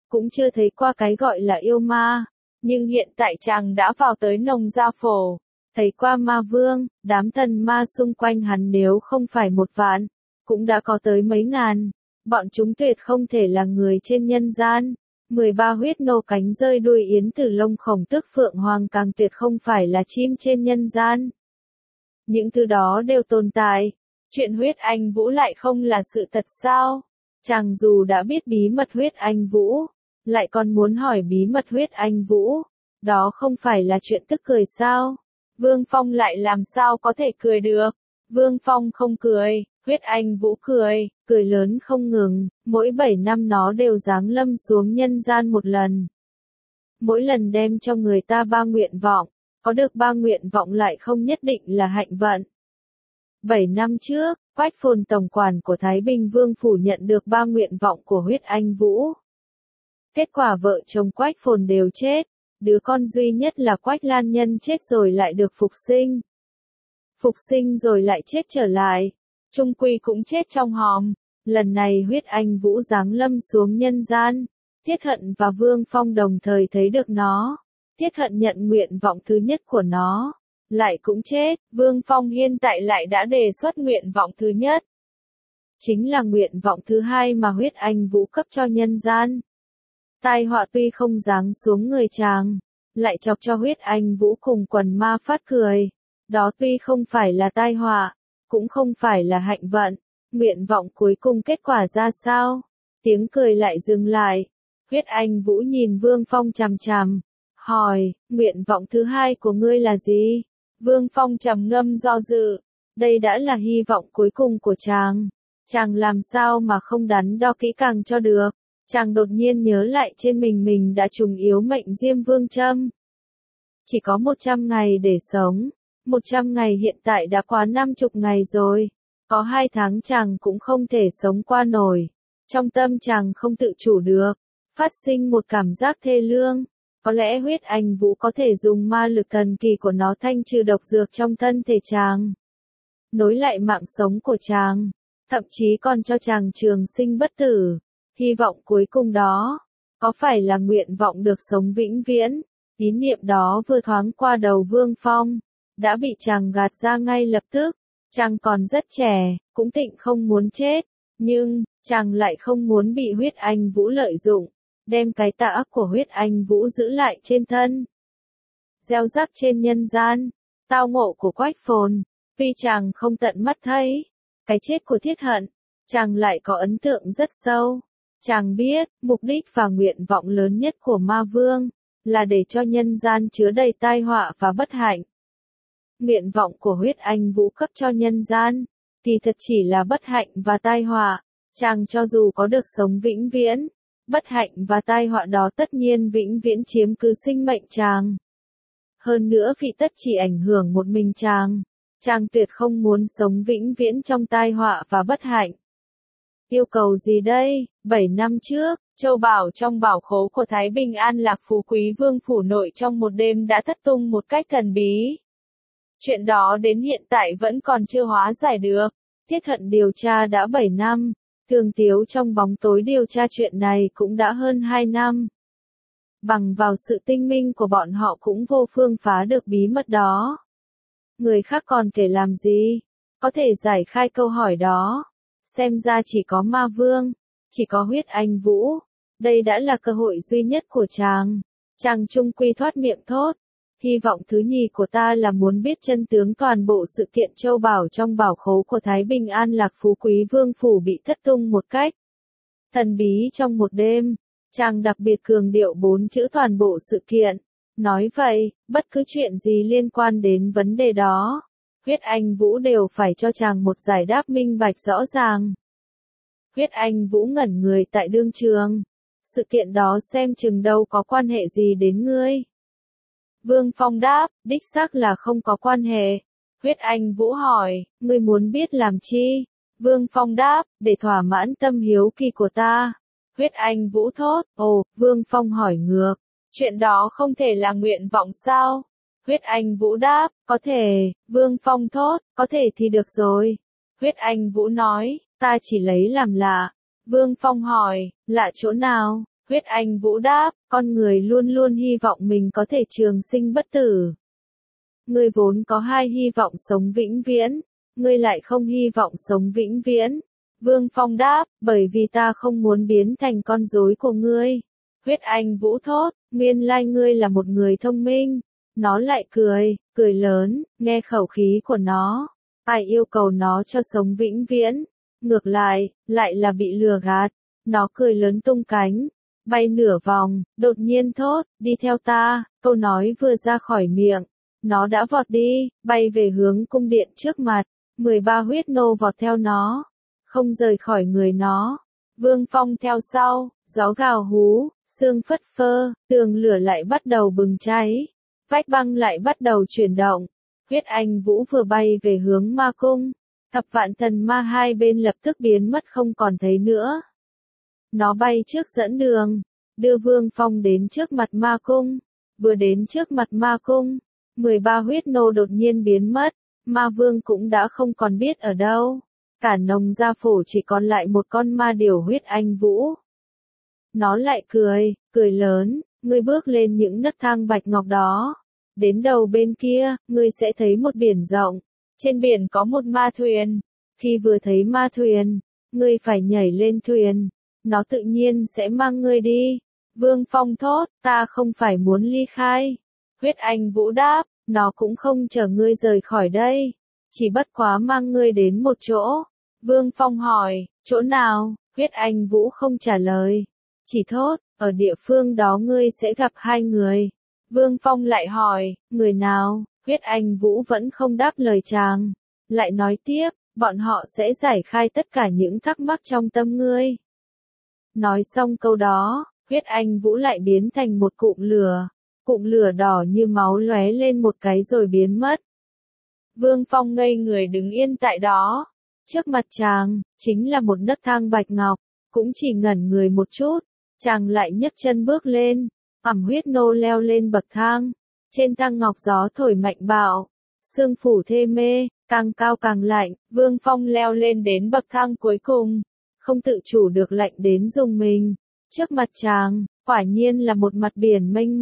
cũng chưa thấy qua cái gọi là yêu ma. Nhưng hiện tại chàng đã vào tới Nông Gia Phổ, thấy qua ma vương, đám thần ma xung quanh hắn nếu không phải 1 vạn, cũng đã có tới mấy ngàn. Bọn chúng tuyệt không thể là người trên nhân gian. 13 huyết nô cánh rơi đuôi yến từ lông khổng tước phượng hoàng càng tuyệt không phải là chim trên nhân gian. Những thứ đó đều tồn tại. Chuyện huyết anh Vũ lại không là sự thật sao? Chàng dù đã biết bí mật huyết anh Vũ, lại còn muốn hỏi bí mật huyết anh Vũ. Đó không phải là chuyện tức cười sao? Vương Phong lại làm sao có thể cười được? Vương Phong không cười, huyết anh Vũ cười, cười lớn không ngừng, mỗi 7 năm nó đều giáng lâm xuống nhân gian 1 lần. Mỗi lần đem cho người ta 3 nguyện vọng, có được 3 nguyện vọng lại không nhất định là hạnh vận. 7 năm trước, Quách Phồn tổng quản của Thái Bình Vương phủ nhận được 3 nguyện vọng của huyết anh Vũ. Kết quả vợ chồng Quách Phồn đều chết, đứa con duy nhất là Quách Lan Nhân chết rồi lại được phục sinh. Phục sinh rồi lại chết trở lại, chung quy cũng chết trong hòm. Lần này huyết anh Vũ giáng lâm xuống nhân gian, Thiết Hận và Vương Phong đồng thời thấy được nó. Thiết Hận nhận nguyện vọng thứ nhất của nó, lại cũng chết. Vương Phong hiện tại lại đã đề xuất nguyện vọng thứ nhất, chính là nguyện vọng thứ hai mà huyết anh Vũ cấp cho nhân gian. Tai họa tuy không giáng xuống người chàng, lại chọc cho huyết anh Vũ cùng quần ma phát cười. Đó tuy không phải là tai họa, cũng không phải là hạnh vận. Nguyện vọng cuối cùng kết quả ra sao? Tiếng cười lại dừng lại. Huyết anh Vũ nhìn Vương Phong chằm chằm, hỏi, nguyện vọng thứ hai của ngươi là gì? Vương Phong trầm ngâm do dự. Đây đã là hy vọng cuối cùng của chàng. Chàng làm sao mà không đắn đo kỹ càng cho được. Chàng đột nhiên nhớ lại trên mình đã trùng yếu mệnh Diêm Vương châm. Chỉ có 100 ngày để sống. 100 ngày hiện tại đã quá 50 ngày rồi. Có 2 tháng chàng cũng không thể sống qua nổi. Trong tâm chàng không tự chủ được, phát sinh một cảm giác thê lương. Có lẽ huyết anh Vũ có thể dùng ma lực thần kỳ của nó thanh trừ độc dược trong thân thể chàng, nối lại mạng sống của chàng, thậm chí còn cho chàng trường sinh bất tử. Hy vọng cuối cùng đó, có phải là nguyện vọng được sống vĩnh viễn? Ý niệm đó vừa thoáng qua đầu Vương Phong, đã bị chàng gạt ra ngay lập tức. Chàng còn rất trẻ, cũng thịnh không muốn chết, nhưng, chàng lại không muốn bị huyết anh Vũ lợi dụng, đem cái tà ác của huyết anh Vũ giữ lại trên thân. Gieo rắc trên nhân gian, tao ngộ của Quách Phồn, tuy chàng không tận mắt thấy, cái chết của Thiết Hận, chàng lại có ấn tượng rất sâu. Chàng biết, mục đích và nguyện vọng lớn nhất của ma vương, là để cho nhân gian chứa đầy tai họa và bất hạnh. Nguyện vọng của huyết anh Vũ cấp cho nhân gian, thì thật chỉ là bất hạnh và tai họa. Chàng cho dù có được sống vĩnh viễn, bất hạnh và tai họa đó tất nhiên vĩnh viễn chiếm cứ sinh mệnh chàng. Hơn nữa vì tất chỉ ảnh hưởng một mình chàng. Chàng tuyệt không muốn sống vĩnh viễn trong tai họa và bất hạnh. Yêu cầu gì đây? 7 năm trước, châu bảo trong bảo khố của Thái Bình An Lạc Phú Quý Vương phủ nội trong một đêm đã thất tung một cách thần bí. Chuyện đó đến hiện tại vẫn còn chưa hóa giải được. Thiết Hận điều tra đã 7 năm, Thường Tiếu trong bóng tối điều tra chuyện này cũng đã hơn 2 năm. Bằng vào sự tinh minh của bọn họ cũng vô phương phá được bí mật đó. Người khác còn kể làm gì? Có thể giải khai câu hỏi đó. Xem ra chỉ có ma vương, chỉ có huyết anh Vũ. Đây đã là cơ hội duy nhất của chàng. Chàng trung quy thoát miệng thốt. Hy vọng thứ nhì của ta là muốn biết chân tướng toàn bộ sự kiện châu bảo trong bảo khố của Thái Bình An Lạc Phú Quý Vương phủ bị thất tung một cách thần bí trong một đêm. Chàng đặc biệt cường điệu 4 chữ toàn bộ sự kiện. Nói vậy, bất cứ chuyện gì liên quan đến vấn đề đó, huyết anh Vũ đều phải cho chàng một giải đáp minh bạch rõ ràng. Huyết anh Vũ ngẩn người tại đương trường. Sự kiện đó xem chừng đâu có quan hệ gì đến ngươi. Vương Phong đáp, đích xác là không có quan hệ. Huyết anh Vũ hỏi, ngươi muốn biết làm chi? Vương Phong đáp, để thỏa mãn tâm hiếu kỳ của ta. Huyết anh Vũ thốt, ồ, Vương Phong hỏi ngược, chuyện đó không thể là nguyện vọng sao? Huyết anh Vũ đáp, có thể. Vương Phong thốt, có thể thì được rồi. Huyết anh Vũ nói, ta chỉ lấy làm lạ. Vương Phong hỏi, lạ chỗ nào? Huyết Anh Vũ đáp, con người luôn luôn hy vọng mình có thể trường sinh bất tử. Ngươi vốn có hai hy vọng sống vĩnh viễn, ngươi lại không hy vọng sống vĩnh viễn. Vương Phong đáp, bởi vì ta không muốn biến thành con rối của ngươi. Huyết Anh Vũ thốt, nguyên lai ngươi là một người thông minh. Nó lại cười, cười lớn, nghe khẩu khí của nó. Ai yêu cầu nó cho sống vĩnh viễn. Ngược lại là bị lừa gạt. Nó cười lớn tung cánh, bay nửa vòng, đột nhiên thốt, đi theo ta. Câu nói vừa ra khỏi miệng, nó đã vọt đi, bay về hướng cung điện trước mặt. 13 huyết nô vọt theo nó, không rời khỏi người nó. Vương Phong theo sau, gió gào hú, sương phất phơ, tường lửa lại bắt đầu bừng cháy, vách băng lại bắt đầu chuyển động. Huyết Anh Vũ vừa bay về hướng ma cung, thập vạn thần ma hai bên lập tức biến mất không còn thấy nữa. Nó bay trước dẫn đường, đưa Vương Phong đến trước mặt ma cung. Vừa đến trước mặt ma cung, 13 huyết nô đột nhiên biến mất, ma vương cũng đã không còn biết ở đâu. Cả Nông Gia Phổ chỉ còn lại một con ma điểu Huyết Anh Vũ. Nó lại cười, cười lớn, ngươi bước lên những nấc thang bạch ngọc đó. Đến đầu bên kia, ngươi sẽ thấy một biển rộng. Trên biển có một ma thuyền. Khi vừa thấy ma thuyền, ngươi phải nhảy lên thuyền. Nó tự nhiên sẽ mang ngươi đi. Vương Phong thốt, ta không phải muốn ly khai. Huyết Anh Vũ đáp, nó cũng không chở ngươi rời khỏi đây. Chỉ bất quá mang ngươi đến một chỗ. Vương Phong hỏi, chỗ nào? Huyết Anh Vũ không trả lời. Chỉ thốt, ở địa phương đó ngươi sẽ gặp hai người. Vương Phong lại hỏi, người nào? Huyết Anh Vũ vẫn không đáp lời chàng. Lại nói tiếp, bọn họ sẽ giải khai tất cả những thắc mắc trong tâm ngươi. Nói xong câu đó, Huyết Anh Vũ lại biến thành một cụm lửa. Cụm lửa đỏ như máu lóe lên một cái rồi biến mất. Vương Phong ngây người đứng yên tại đó. Trước mặt chàng, chính là một nấc thang bạch ngọc. Cũng chỉ ngẩn người một chút, chàng lại nhấc chân bước lên. Huyết nô leo lên bậc thang. Trên thang ngọc gió thổi mạnh bạo. Sương phủ thê mê, càng cao càng lạnh. Vương Phong leo lên đến bậc thang cuối cùng. Không tự chủ được lạnh đến rùng mình. Trước mặt chàng, quả nhiên là một mặt biển mênh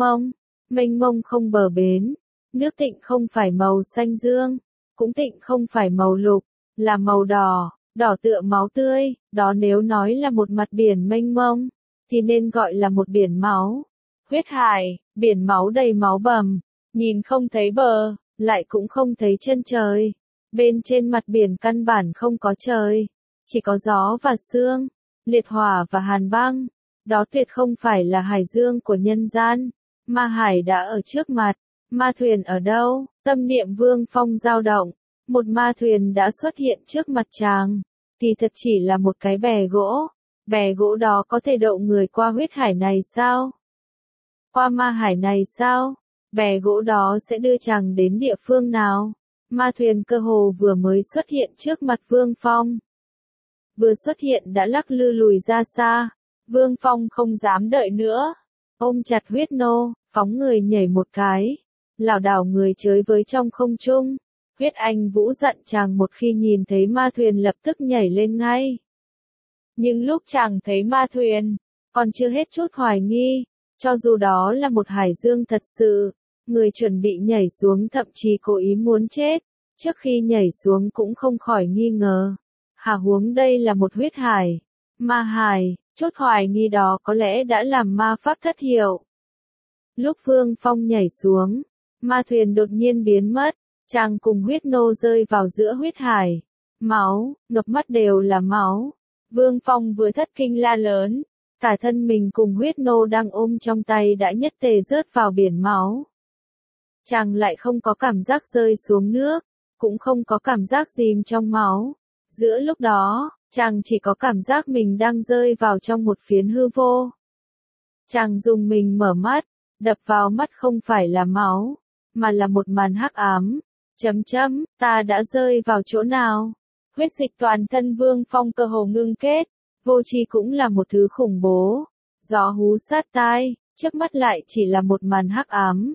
mông không bờ bến. Nước tịnh không phải màu xanh dương, cũng tịnh không phải màu lục, là màu đỏ, đỏ tựa máu tươi. Đó nếu nói là một mặt biển mênh mông, thì nên gọi là một biển máu. Huyết hải, biển máu đầy máu bầm, nhìn không thấy bờ, lại cũng không thấy chân trời. Bên trên mặt biển căn bản không có trời, chỉ có gió và sương, liệt hỏa và hàn băng. Đó tuyệt không phải là hải dương của nhân gian. Ma hải đã ở trước mặt. Ma thuyền ở đâu? Tâm niệm Vương Phong dao động. Một ma thuyền đã xuất hiện trước mặt chàng. Thì thật chỉ là một cái bè gỗ. Bè gỗ đó có thể đậu người qua huyết hải này sao? Qua ma hải này sao? Bè gỗ đó sẽ đưa chàng đến địa phương nào? Ma thuyền cơ hồ vừa mới xuất hiện trước mặt Vương Phong. Vừa xuất hiện đã lắc lư lùi ra xa. Vương Phong không dám đợi nữa. Ôm chặt huyết nô, phóng người nhảy một cái. Lảo đảo người chới với trong không trung. Huyết Anh Vũ dặn chàng một khi nhìn thấy ma thuyền lập tức nhảy lên ngay. Nhưng lúc chàng thấy ma thuyền, còn chưa hết chút hoài nghi. Cho dù đó là một hải dương thật sự, người chuẩn bị nhảy xuống thậm chí cố ý muốn chết. Trước khi nhảy xuống cũng không khỏi nghi ngờ. Hà huống đây là một huyết hải. Ma hải. Chút hoài nghi đó có lẽ đã làm ma pháp thất hiệu. Lúc Vương Phong nhảy xuống, ma thuyền đột nhiên biến mất, chàng cùng huyết nô rơi vào giữa huyết hải. Máu, ngập mắt đều là máu. Vương Phong vừa thất kinh la lớn, cả thân mình cùng huyết nô đang ôm trong tay đã nhất tề rớt vào biển máu. Chàng lại không có cảm giác rơi xuống nước, cũng không có cảm giác chìm trong máu. Giữa lúc đó, chàng chỉ có cảm giác mình đang rơi vào trong một phiến hư vô. Chàng dùng mình mở mắt, đập vào mắt không phải là máu, mà là một màn hắc ám. Ta đã rơi vào chỗ nào? Huyết dịch toàn thân Vương Phong cơ hồ ngưng kết, vô tri cũng là một thứ khủng bố. Gió hú sát tai, trước mắt lại chỉ là một màn hắc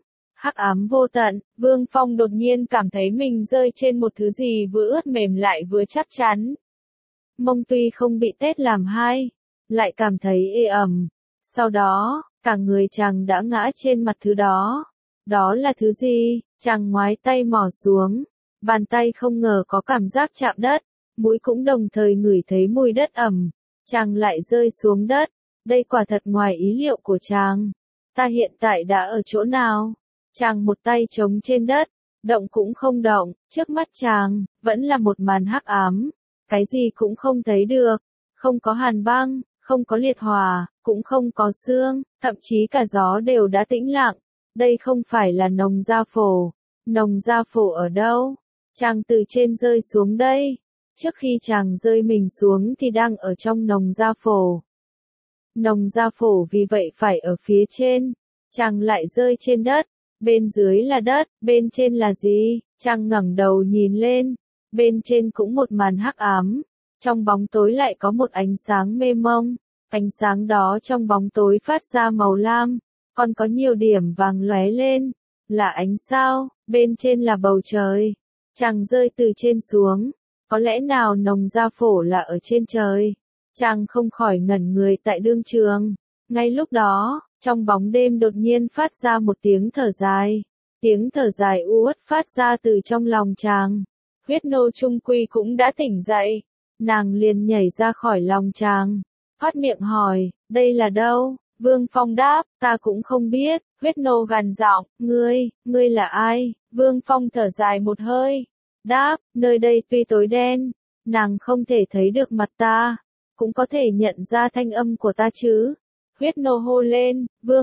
ám vô tận. Vương Phong đột nhiên cảm thấy mình rơi trên một thứ gì vừa ướt mềm lại vừa chắc chắn. Mông tuy không bị tét làm hai, lại cảm thấy ê ẩm. Sau đó, cả người chàng đã ngã trên mặt thứ đó. Đó là thứ gì? Chàng ngoái tay mò xuống. Bàn tay không ngờ có cảm giác chạm đất. Mũi cũng đồng thời ngửi thấy mùi đất ẩm. Chàng lại rơi xuống đất. Đây quả thật ngoài ý liệu của chàng. Ta hiện tại đã ở chỗ nào? Chàng một tay chống trên đất. Động cũng không động. Trước mắt chàng, vẫn là một màn hắc ám. Cái gì cũng không thấy được. Không có hàn băng, không có liệt hỏa, cũng không có sương, thậm chí cả gió đều đã tĩnh lặng. Đây không phải là Nồng Gia Phổ. Nồng Gia Phổ ở đâu? Chàng từ trên rơi xuống đây. Trước khi chàng rơi mình xuống thì đang ở trong Nồng Gia Phổ. Nồng Gia Phổ vì vậy phải ở phía trên. Chàng lại rơi trên đất. Bên dưới là đất, bên trên là gì? Chàng ngẩng đầu nhìn lên. Bên trên cũng một màn hắc ám. Trong bóng tối lại có một ánh sáng mê mông. Ánh sáng đó trong bóng tối phát ra màu lam. Còn có nhiều điểm vàng lóe lên. Là ánh sao, bên trên là bầu trời. Chàng rơi từ trên xuống. Có lẽ nào Nồng Gia Phổ là ở trên trời? Chàng không khỏi ngẩn người tại đương trường. Ngay lúc đó, trong bóng đêm đột nhiên phát ra một tiếng thở dài. Tiếng thở dài u uất phát ra từ trong lòng chàng. Huyết nô trung quy cũng đã tỉnh dậy. Nàng liền nhảy ra khỏi lòng chàng. Phát miệng hỏi, đây là đâu? Vương Phong đáp, ta cũng không biết. Huyết nô gằn giọng, ngươi là ai? Vương Phong thở dài một hơi. Đáp, nơi đây tuy tối đen, nàng không thể thấy được mặt ta, cũng có thể nhận ra thanh âm của ta chứ. Huyết nô hô lên,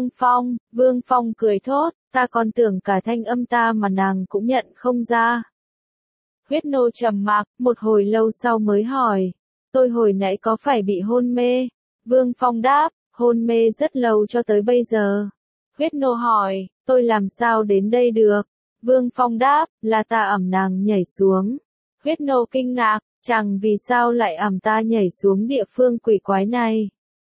Vương Phong cười thốt, ta còn tưởng cả thanh âm ta mà nàng cũng nhận không ra. Huyết nô trầm mặc, một hồi lâu sau mới hỏi, tôi hồi nãy có phải bị hôn mê? Vương Phong đáp, hôn mê rất lâu cho tới bây giờ. Huyết nô hỏi, tôi làm sao đến đây được? Vương Phong đáp, là ta ẵm nàng nhảy xuống. Huyết nô kinh ngạc, chẳng vì sao lại ẵm ta nhảy xuống địa phương quỷ quái này.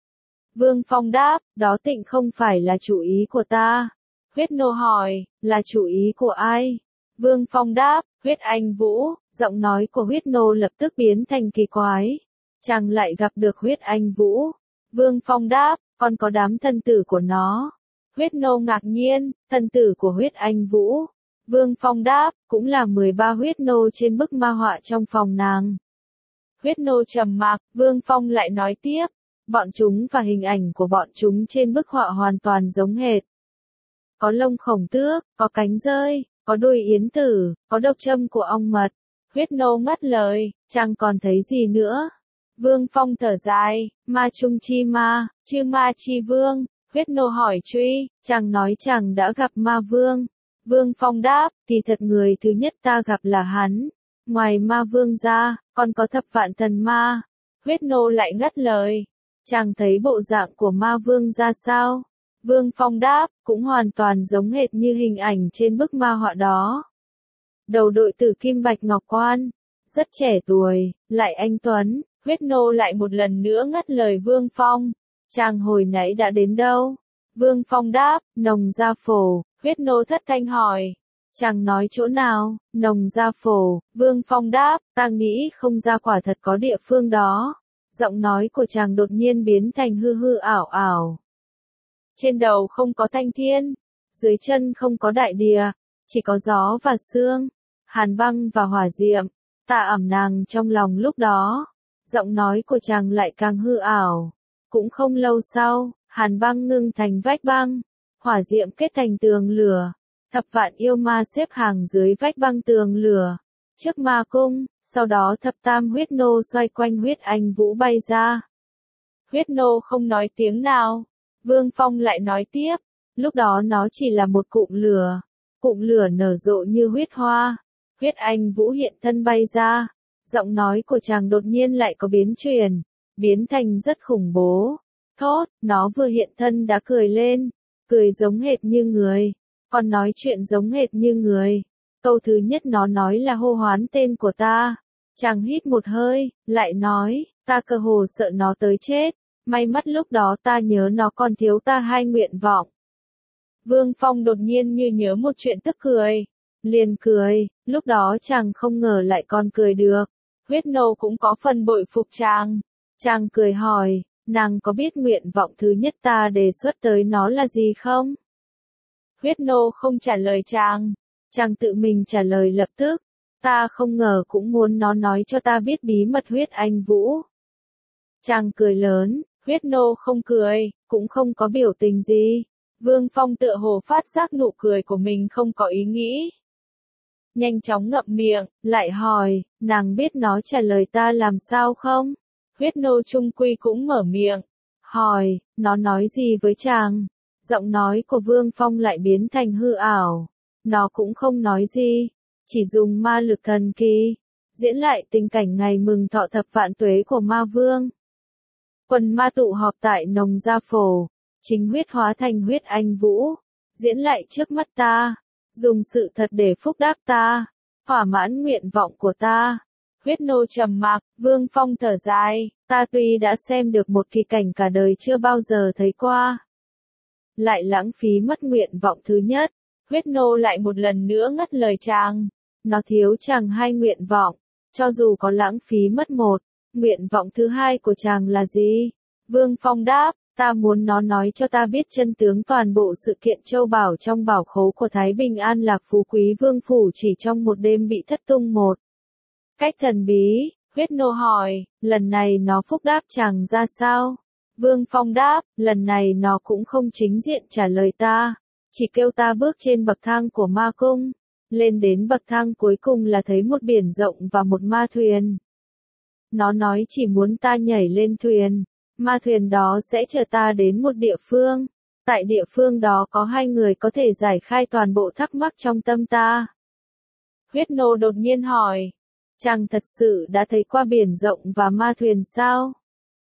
Vương Phong đáp, đó tịnh không phải là chủ ý của ta. Huyết nô hỏi, là chủ ý của ai? Vương Phong đáp, Huyết Anh Vũ. Giọng nói của Huyết nô lập tức biến thành kỳ quái. Chàng lại gặp được Huyết Anh Vũ. Vương Phong đáp, còn có đám thân tử của nó. Huyết nô ngạc nhiên, thân tử của Huyết Anh Vũ. Vương Phong đáp, cũng là 13 huyết nô trên bức ma họa trong phòng nàng. Huyết nô trầm mặc, Vương Phong lại nói tiếp, bọn chúng và hình ảnh của bọn chúng trên bức họa hoàn toàn giống hệt. Có lông khổng tước, có cánh rơi, có đuôi yến tử, có độc châm của ong mật. Huyết nô ngắt lời, chẳng còn thấy gì nữa. Vương Phong thở dài, ma trung chi ma, chư ma chi vương. Huyết nô hỏi truy, chàng nói chàng đã gặp ma vương. Vương Phong đáp, thì thật người thứ nhất ta gặp là hắn. Ngoài ma vương ra, còn có thập vạn thần ma. Huyết nô lại ngắt lời. Chàng thấy bộ dạng của ma vương ra sao? Vương Phong đáp, cũng hoàn toàn giống hệt như hình ảnh trên bức ma họa đó. Đầu đội tử kim bạch ngọc quan. Rất trẻ tuổi, lại anh tuấn. Huyết nô lại một lần nữa ngắt lời Vương Phong. Chàng hồi nãy đã đến đâu? Vương Phong đáp, Nồng Gia Phổ. Huyết nô thất thanh hỏi. Chàng nói chỗ nào? Nồng Gia Phổ. Vương Phong đáp, ta nghĩ không ra quả thật có địa phương đó. Giọng nói của chàng đột nhiên biến thành hư hư ảo ảo. Trên đầu không có thanh thiên. Dưới chân không có đại địa. Chỉ có gió và sương. Hàn băng và hỏa diệm. Ta ẵm nàng trong lòng lúc đó. Giọng nói của chàng lại càng hư ảo. Cũng không lâu sau, hàn băng ngưng thành vách băng. Hỏa diệm kết thành tường lửa. Thập vạn yêu ma xếp hàng dưới vách băng tường lửa. Trước ma cung, sau đó thập tam huyết nô xoay quanh Huyết Anh Vũ bay ra. Huyết nô không nói tiếng nào. Vương Phong lại nói tiếp. Lúc đó nó chỉ là một cụm lửa. Cụm lửa nở rộ như huyết hoa. Huyết Anh Vũ hiện thân bay ra. Giọng nói của chàng đột nhiên lại có biến chuyển. Biến thành rất khủng bố. Thốt, nó vừa hiện thân đã cười lên. Cười giống hệt như người. Còn nói chuyện giống hệt như người. Câu thứ nhất nó nói là hô hoán tên của ta. Chàng hít một hơi, lại nói, ta cơ hồ sợ nó tới chết. May mắn lúc đó ta nhớ nó còn thiếu ta 2 nguyện vọng. Vương Phong đột nhiên như nhớ một chuyện tức cười. Liền cười, lúc đó chàng không ngờ lại còn cười được. Huyết nô cũng có phần bội phục chàng. Chàng cười hỏi, nàng có biết nguyện vọng thứ nhất ta đề xuất tới nó là gì không? Huyết nô không trả lời chàng. Chàng tự mình trả lời lập tức. Ta không ngờ cũng muốn nó nói cho ta biết bí mật huyết anh vũ. Chàng cười lớn, huyết nô không cười, cũng không có biểu tình gì. Vương Phong tựa hồ phát giác nụ cười của mình không có ý nghĩ. Nhanh chóng ngậm miệng, lại hỏi, nàng biết nó trả lời ta làm sao không? Huyết nô trung quy cũng mở miệng, hỏi, nó nói gì với chàng? Giọng nói của Vương Phong lại biến thành hư ảo. Nó cũng không nói gì, chỉ dùng ma lực thần kỳ, diễn lại tình cảnh ngày mừng thọ thập vạn tuế của ma vương. Quần ma tụ họp tại Nồng Gia Phổ, chính huyết hóa thành huyết anh vũ, diễn lại trước mắt ta, dùng sự thật để phúc đáp ta, thỏa mãn nguyện vọng của ta. Huyết nô trầm mặc, Vương Phong thở dài, ta tuy đã xem được một kỳ cảnh cả đời chưa bao giờ thấy qua, lại lãng phí mất nguyện vọng thứ nhất. Huyết nô lại một lần nữa ngắt lời chàng. Nó thiếu chàng hai nguyện vọng, cho dù có lãng phí mất một, nguyện vọng thứ hai của chàng là gì? Vương Phong đáp, ta muốn nó nói cho ta biết chân tướng toàn bộ sự kiện châu bảo trong bảo khố của Thái Bình An Lạc Phú Quý Vương Phủ chỉ trong một đêm bị thất tung một cách thần bí. Huyết nô hỏi, lần này nó phúc đáp chàng ra sao? Vương Phong đáp, lần này nó cũng không chính diện trả lời ta, chỉ kêu ta bước trên bậc thang của ma cung. Lên đến bậc thang cuối cùng là thấy một biển rộng và một ma thuyền. Nó nói chỉ muốn ta nhảy lên thuyền, ma thuyền đó sẽ chở ta đến một địa phương. Tại địa phương đó có hai người có thể giải khai toàn bộ thắc mắc trong tâm ta. Huyết nô đột nhiên hỏi, chàng thật sự đã thấy qua biển rộng và ma thuyền sao?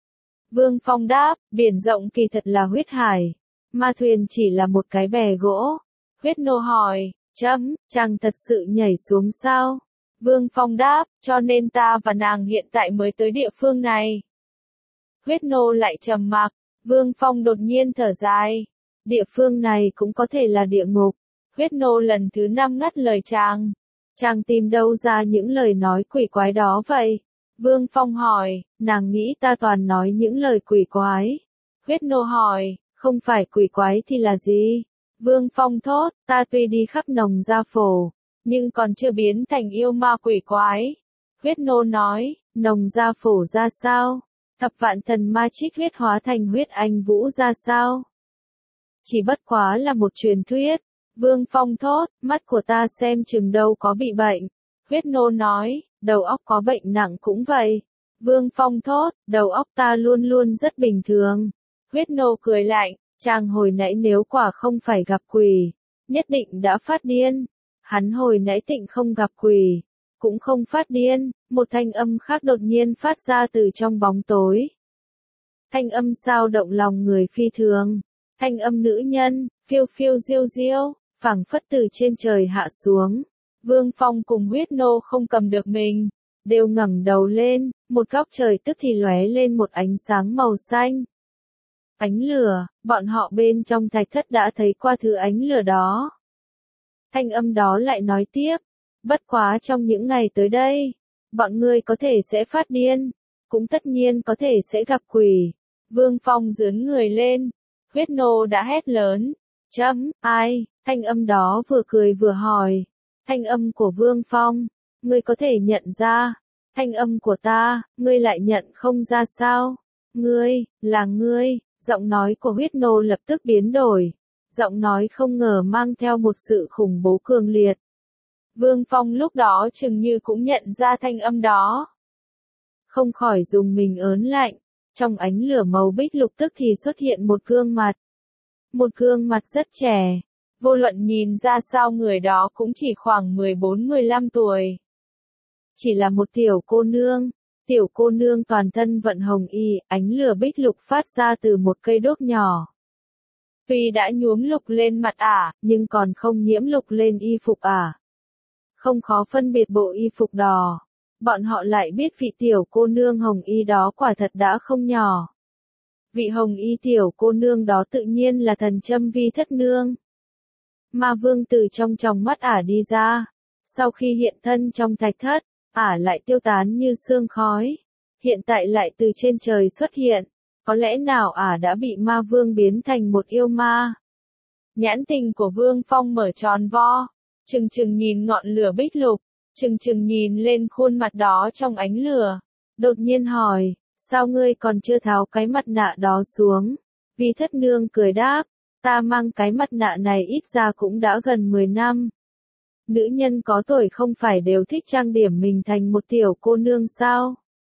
Vương Phong đáp, biển rộng kỳ thật là huyết hải, ma thuyền chỉ là một cái bè gỗ. Huyết nô hỏi, chàng thật sự nhảy xuống sao? Vương Phong đáp, cho nên ta và nàng hiện tại mới tới địa phương này. Huyết nô lại trầm mặc, Vương Phong đột nhiên thở dài. Địa phương này cũng có thể là địa ngục. Huyết nô lần thứ 5 ngắt lời chàng. Chàng tìm đâu ra những lời nói quỷ quái đó vậy? Vương Phong hỏi, nàng nghĩ ta toàn nói những lời quỷ quái. Huyết nô hỏi, không phải quỷ quái thì là gì? Vương Phong thốt, ta tuy đi khắp Nồng Gia Phổ, nhưng còn chưa biến thành yêu ma quỷ quái. Huyết nô nói, Nồng Gia Phổ ra sao? Thập vạn thần ma trích huyết hóa thành huyết anh vũ ra sao? Chỉ bất quá là một truyền thuyết. Vương Phong thốt, mắt của ta xem chừng đâu có bị bệnh. Huyết nô nói, đầu óc có bệnh nặng cũng vậy. Vương Phong thốt, đầu óc ta luôn luôn rất bình thường. Huyết nô cười lạnh, chàng hồi nãy nếu quả không phải gặp quỷ, nhất định đã phát điên. Hắn hồi nãy tịnh không gặp quỷ, cũng không phát điên. Một thanh âm khác đột nhiên phát ra từ trong bóng tối. Thanh âm sao động lòng người phi thường. Thanh âm nữ nhân, phiêu phiêu diêu diêu, phảng phất từ trên trời hạ xuống. Vương Phong cùng huyết nô không cầm được mình, đều ngẩng đầu lên, một góc trời tức thì lóe lên một ánh sáng màu xanh. Ánh lửa, bọn họ bên trong thạch thất đã thấy qua thứ ánh lửa đó. Thanh âm đó lại nói tiếp, bất quá trong những ngày tới đây, bọn ngươi có thể sẽ phát điên, cũng tất nhiên có thể sẽ gặp quỷ. Vương Phong giương người lên, huyết nô đã hét lớn, ai? Thanh âm đó vừa cười vừa hỏi. Thanh âm của Vương Phong, ngươi có thể nhận ra. Thanh âm của ta, ngươi lại nhận không ra sao? Ngươi, là ngươi. Giọng nói của huyết nô lập tức biến đổi. Giọng nói không ngờ mang theo một sự khủng bố cường liệt. Vương Phong lúc đó chừng như cũng nhận ra thanh âm đó. Không khỏi dùng mình ớn lạnh. Trong ánh lửa màu bích lục tức thì xuất hiện một gương mặt. Một gương mặt rất trẻ. Vô luận nhìn ra sao người đó cũng chỉ khoảng 14-15 tuổi. Chỉ là một tiểu cô nương toàn thân vận hồng y, ánh lửa bích lục phát ra từ một cây đuốc nhỏ. Tuy đã nhuốm lục lên mặt ả, nhưng còn không nhiễm lục lên y phục ả. Không khó phân biệt bộ y phục đỏ. Bọn họ lại biết vị tiểu cô nương hồng y đó quả thật đã không nhỏ. Vị hồng y tiểu cô nương đó tự nhiên là thần Châm Vi thất nương. Ma vương từ trong tròng mắt ả đi ra. Sau khi hiện thân trong thạch thất, ả lại tiêu tán như sương khói. Hiện tại lại từ trên trời xuất hiện. có lẽ nào ả đã bị ma vương biến thành một yêu ma? Nhãn tình của Vương Phong mở tròn vo, trừng trừng nhìn ngọn lửa bích lục, trừng trừng nhìn lên khuôn mặt đó trong ánh lửa. Đột nhiên hỏi, sao ngươi còn chưa tháo cái mặt nạ đó xuống? Vi Thất Nương cười đáp, ta mang cái mặt nạ này ít ra cũng đã gần 10 năm. Nữ nhân có tuổi không phải đều thích trang điểm mình thành một tiểu cô nương sao?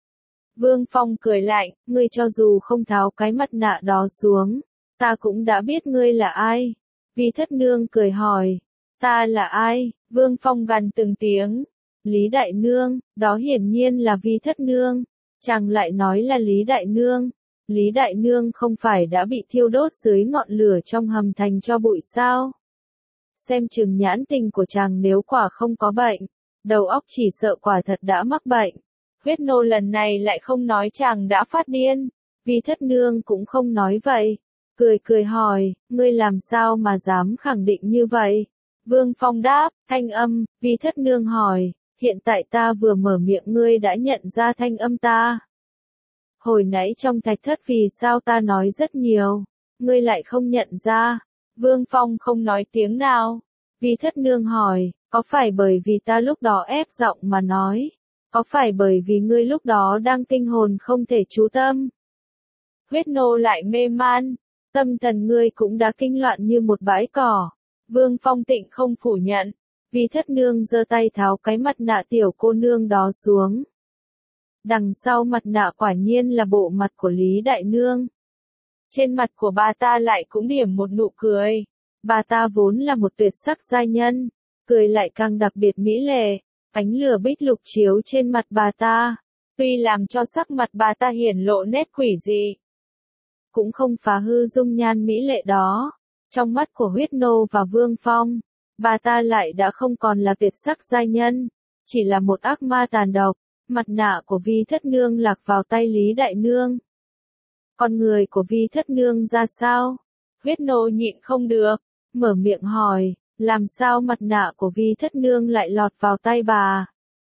Vương Phong cười lạnh, ngươi cho dù không tháo cái mặt nạ đó xuống, ta cũng đã biết ngươi là ai. Vi Thất Nương cười hỏi, ta là ai? Vương Phong gằn từng tiếng, Lý Đại Nương, đó hiển nhiên là Vi Thất Nương. Chàng lại nói là Lý Đại Nương. Lý Đại Nương không phải đã bị thiêu đốt dưới ngọn lửa trong hầm thành cho bụi sao? Xem chừng nhãn tình của chàng nếu quả không có bệnh, đầu óc chỉ sợ quả thật đã mắc bệnh. Huyết nô lần này lại không nói chàng đã phát điên. Vi Thất Nương cũng không nói vậy. Cười cười hỏi, ngươi làm sao mà dám khẳng định như vậy? Vương Phong đáp, thanh âm. Vi Thất Nương hỏi, hiện tại ta vừa mở miệng ngươi đã nhận ra thanh âm ta. Hồi nãy trong thạch thất vì sao ta nói rất nhiều, ngươi lại không nhận ra? Vương Phong không nói tiếng nào. Vi Thất Nương hỏi, có phải bởi vì ta lúc đó ép giọng mà nói? Có phải bởi vì ngươi lúc đó đang kinh hồn không thể chú tâm? Huyết nô lại mê man, tâm thần ngươi cũng đã kinh loạn như một bãi cỏ. Vương Phong Tịnh không phủ nhận. Vi Thất Nương giơ tay tháo cái mặt nạ tiểu cô nương đó xuống. Đằng sau mặt nạ quả nhiên là bộ mặt của Lý Đại Nương. Trên mặt của bà ta lại cũng điểm một nụ cười. Bà ta vốn là một tuyệt sắc giai nhân, cười lại càng đặc biệt mỹ lệ. Ánh lửa bích lục chiếu trên mặt bà ta, tuy làm cho sắc mặt bà ta hiển lộ nét quỷ dị, cũng không phá hư dung nhan mỹ lệ đó. Trong mắt của Huyết Nô và Vương Phong, bà ta lại đã không còn là tuyệt sắc giai nhân, chỉ là một ác ma tàn độc. Mặt nạ của Vi Thất Nương lạc vào tay Lý Đại Nương. Con người của Vi Thất Nương ra sao? Huyết Nô nhịn không được, mở miệng hỏi, làm sao mặt nạ của Vi Thất Nương lại lọt vào tay bà?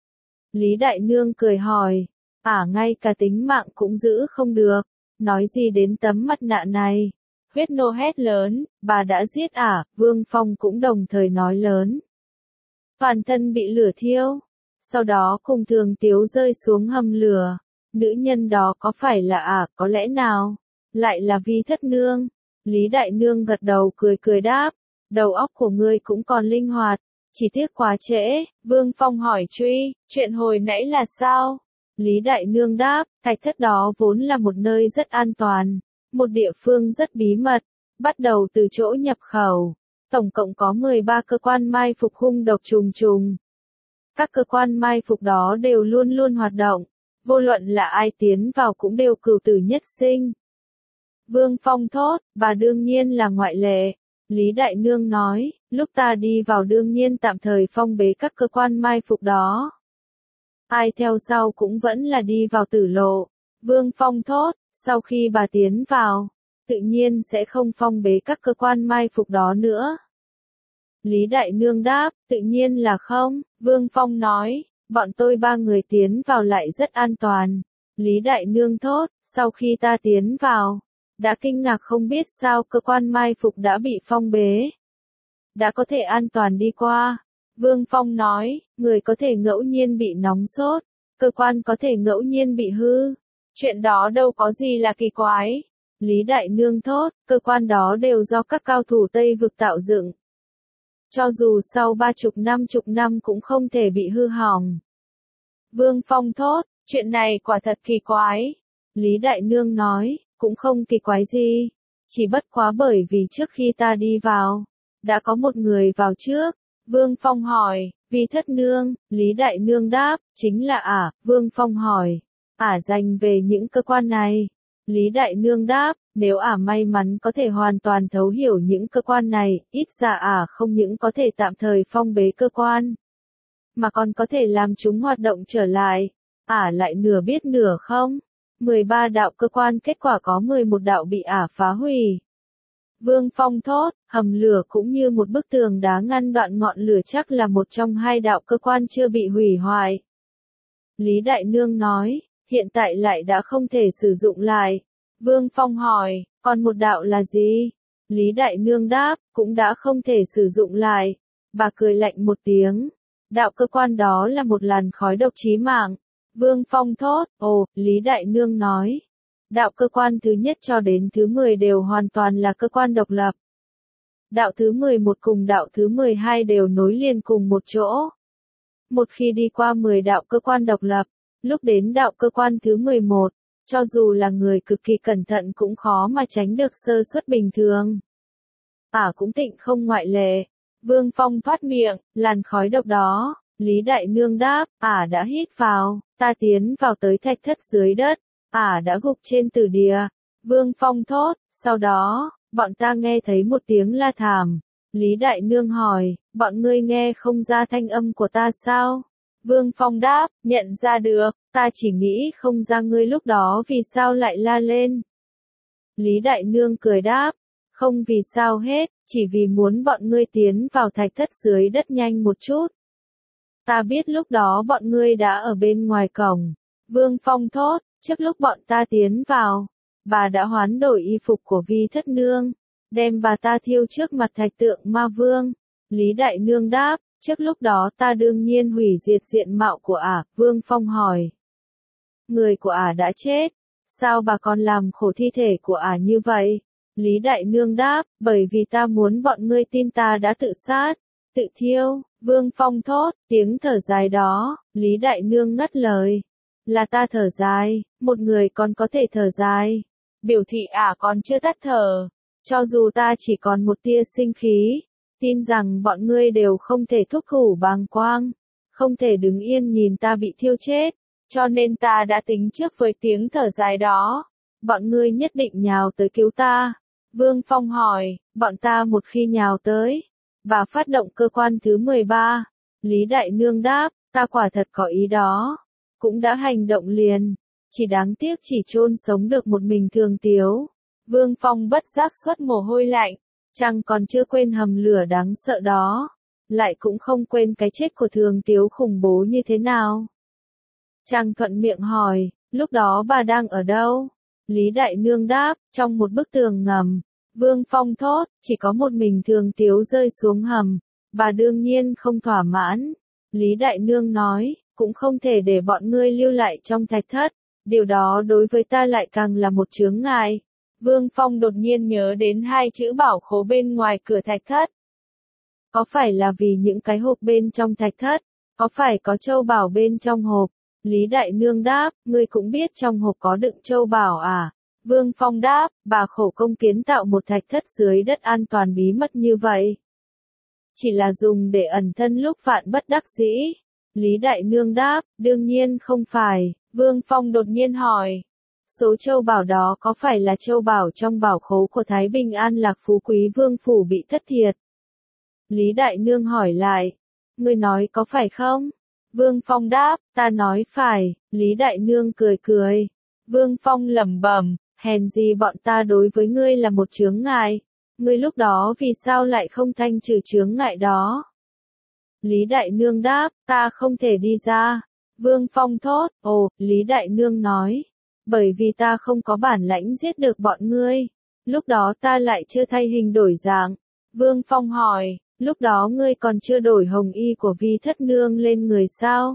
Lý Đại Nương cười hỏi, ngay cả tính mạng cũng giữ không được, nói gì đến tấm mặt nạ này? Huyết Nô hét lớn, bà đã giết Vương Phong cũng đồng thời nói lớn. Toàn thân bị lửa thiêu, sau đó cùng Thường Tiếu rơi xuống hầm lửa. Nữ nhân đó có phải là có lẽ nào? Lại là Vi Thất Nương. Lý Đại Nương gật đầu cười cười đáp, đầu óc của ngươi cũng còn linh hoạt, chỉ tiếc quá trễ. Vương Phong hỏi truy, chuyện hồi nãy là sao? Lý Đại Nương đáp, thạch thất đó vốn là một nơi rất an toàn, một địa phương rất bí mật, bắt đầu từ chỗ nhập khẩu, tổng cộng có 13 cơ quan mai phục hung độc trùng trùng. Các cơ quan mai phục đó đều luôn luôn hoạt động, vô luận là ai tiến vào cũng đều cửu tử nhất sinh. Vương Phong thốt, bà đương nhiên là ngoại lệ. Lý Đại Nương nói, lúc ta đi vào đương nhiên tạm thời phong bế các cơ quan mai phục đó. Ai theo sau cũng vẫn là đi vào tử lộ. Vương Phong thốt, sau khi bà tiến vào, tự nhiên sẽ không phong bế các cơ quan mai phục đó nữa. Lý Đại Nương đáp, tự nhiên là không. Vương Phong nói, bọn tôi 3 người tiến vào lại rất an toàn. Lý Đại Nương thốt, sau khi ta tiến vào, đã kinh ngạc không biết sao cơ quan mai phục đã bị phong bế, đã có thể an toàn đi qua. Vương Phong nói, người có thể ngẫu nhiên bị nóng sốt, cơ quan có thể ngẫu nhiên bị hư. Chuyện đó đâu có gì là kỳ quái. Lý Đại Nương thốt, cơ quan đó đều do các cao thủ Tây vực tạo dựng. Cho dù sau 30 năm cũng không thể bị hư hỏng. Vương Phong thốt, chuyện này quả thật kỳ quái. Lý Đại Nương nói, cũng không kỳ quái gì, chỉ bất quá bởi vì trước khi ta đi vào, đã có một người vào trước. Vương Phong hỏi, Vi Thất Nương? Lý Đại Nương đáp, chính là Vương Phong hỏi, dành về những cơ quan này. Lý Đại Nương đáp, nếu may mắn có thể hoàn toàn thấu hiểu những cơ quan này, ít ra không những có thể tạm thời phong bế cơ quan, mà còn có thể làm chúng hoạt động trở lại. Lại nửa biết nửa không? 13 đạo cơ quan kết quả có 11 đạo bị phá hủy. Vương Phong thốt, hầm lửa cũng như một bức tường đá ngăn đoạn ngọn lửa chắc là một trong 2 đạo cơ quan chưa bị hủy hoại. Lý Đại Nương nói, hiện tại lại đã không thể sử dụng lại. Vương Phong hỏi, còn một đạo là gì? Lý Đại Nương đáp, cũng đã không thể sử dụng lại. Bà cười lạnh một tiếng. Đạo cơ quan đó là một làn khói độc chí mạng. Vương Phong thốt, ồ, Lý Đại Nương nói. Đạo cơ quan thứ nhất cho đến thứ 10 đều hoàn toàn là cơ quan độc lập. Đạo thứ 11 cùng đạo thứ 12 đều nối liền cùng một chỗ. Một khi đi qua 10 đạo cơ quan độc lập, lúc đến đạo cơ quan thứ 11, cho dù là người cực kỳ cẩn thận cũng khó mà tránh được sơ suất bình thường. Cũng tịnh không ngoại lệ. Vương Phong thoát miệng, làn khói độc đó, Lý Đại Nương đáp, đã hít vào, ta tiến vào tới thạch thất dưới đất, đã gục trên tử địa. Vương Phong thốt, sau đó, bọn ta nghe thấy một tiếng la thảm. Lý Đại Nương hỏi, bọn ngươi nghe không ra thanh âm của ta sao? Vương Phong đáp, nhận ra được, ta chỉ nghĩ không ra ngươi lúc đó vì sao lại la lên. Lý Đại Nương cười đáp, không vì sao hết, chỉ vì muốn bọn ngươi tiến vào thạch thất dưới đất nhanh một chút. Ta biết lúc đó bọn ngươi đã ở bên ngoài cổng. Vương Phong thốt, trước lúc bọn ta tiến vào, bà đã hoán đổi y phục của Vi Thất Nương, đem bà ta thiêu trước mặt thạch tượng ma vương. Lý Đại Nương đáp, trước lúc đó ta đương nhiên hủy diệt diện mạo của Vương Phong hỏi. Người của đã chết, sao bà còn làm khổ thi thể của như vậy? Lý Đại Nương đáp, bởi vì ta muốn bọn ngươi tin ta đã tự sát, tự thiêu. Vương Phong thốt, tiếng thở dài đó, Lý Đại Nương ngắt lời. Là ta thở dài, một người còn có thể thở dài. Biểu thị còn chưa tắt thở. Cho dù ta chỉ còn một tia sinh khí, tin rằng bọn ngươi đều không thể thúc thủ bàng quang, không thể đứng yên nhìn ta bị thiêu chết. Cho nên ta đã tính trước với tiếng thở dài đó. Bọn ngươi nhất định nhào tới cứu ta. Vương Phong hỏi, bọn ta một khi nhào tới, bà phát động cơ quan thứ 13. Lý Đại Nương đáp, ta quả thật có ý đó. Cũng đã hành động liền. Chỉ đáng tiếc chỉ chôn sống được một mình Thường Tiếu. Vương Phong bất giác xuất mồ hôi lạnh. Chàng còn chưa quên hầm lửa đáng sợ đó. Lại cũng không quên cái chết của Thường Tiếu khủng bố như thế nào. Chàng thuận miệng hỏi, lúc đó bà đang ở đâu? Lý Đại Nương đáp, trong một bức tường ngầm. Vương Phong thốt, chỉ có một mình Thường Tiếu rơi xuống hầm. Bà đương nhiên không thỏa mãn. Lý Đại Nương nói, cũng không thể để bọn ngươi lưu lại trong thạch thất. Điều đó đối với ta lại càng là một chướng ngại. Vương Phong đột nhiên nhớ đến hai chữ bảo khố bên ngoài cửa thạch thất. Có phải là vì những cái hộp bên trong thạch thất? Có phải có châu bảo bên trong hộp? Lý Đại Nương đáp, ngươi cũng biết trong hộp có đựng châu bảo Vương Phong đáp, bà khổ công kiến tạo một thạch thất dưới đất an toàn bí mật như vậy. Chỉ là dùng để ẩn thân lúc vạn bất đắc dĩ. Lý Đại Nương đáp, đương nhiên không phải. Vương Phong đột nhiên hỏi, số châu bảo đó có phải là châu bảo trong bảo khố của Thái Bình An Lạc Phú Quý Vương Phủ bị thất thiệt? Lý Đại Nương hỏi lại, ngươi nói có phải không? Vương Phong đáp, ta nói phải. Lý Đại Nương cười cười. Vương Phong lẩm bẩm, hèn gì bọn ta đối với ngươi là một chướng ngại. Ngươi lúc đó vì sao lại không thanh trừ chướng ngại đó? Lý Đại Nương đáp, ta không thể đi ra. Vương Phong thốt, ồ, Lý Đại Nương nói, bởi vì ta không có bản lãnh giết được bọn ngươi. Lúc đó ta lại chưa thay hình đổi dạng. Vương Phong hỏi, lúc đó ngươi còn chưa đổi hồng y của Vi Thất Nương lên người sao?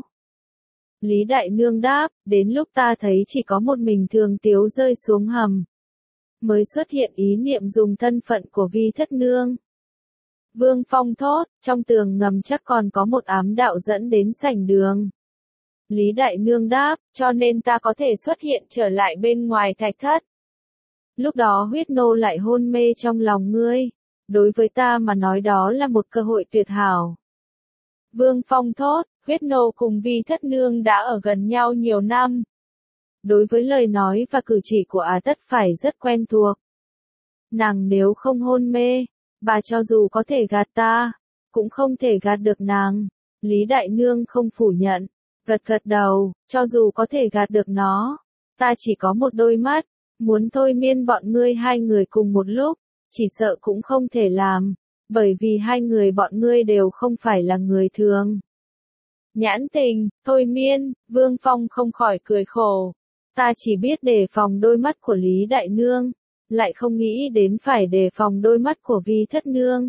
Lý Đại Nương đáp, đến lúc ta thấy chỉ có một mình Thường Tiếu rơi xuống hầm, mới xuất hiện ý niệm dùng thân phận của Vi Thất Nương. Vương Phong thốt, trong tường ngầm chắc còn có một ám đạo dẫn đến sảnh đường. Lý Đại Nương đáp, cho nên ta có thể xuất hiện trở lại bên ngoài thạch thất. Lúc đó huyết nô lại hôn mê trong lòng ngươi. Đối với ta mà nói đó là một cơ hội tuyệt hảo. Vương Phong thốt, huyết nô cùng Vi Thất Nương đã ở gần nhau nhiều năm. Đối với lời nói và cử chỉ của tất phải rất quen thuộc. Nàng nếu không hôn mê, bà cho dù có thể gạt ta, cũng không thể gạt được nàng. Lý Đại Nương không phủ nhận, gật gật đầu, cho dù có thể gạt được nó, ta chỉ có một đôi mắt, muốn thôi miên bọn ngươi hai người cùng một lúc, chỉ sợ cũng không thể làm, bởi vì hai người bọn ngươi đều không phải là người thường. Nhãn tình, thôi miên, Vương Phong không khỏi cười khổ. Ta chỉ biết đề phòng đôi mắt của Lý Đại Nương, lại không nghĩ đến phải đề phòng đôi mắt của Vi Thất Nương.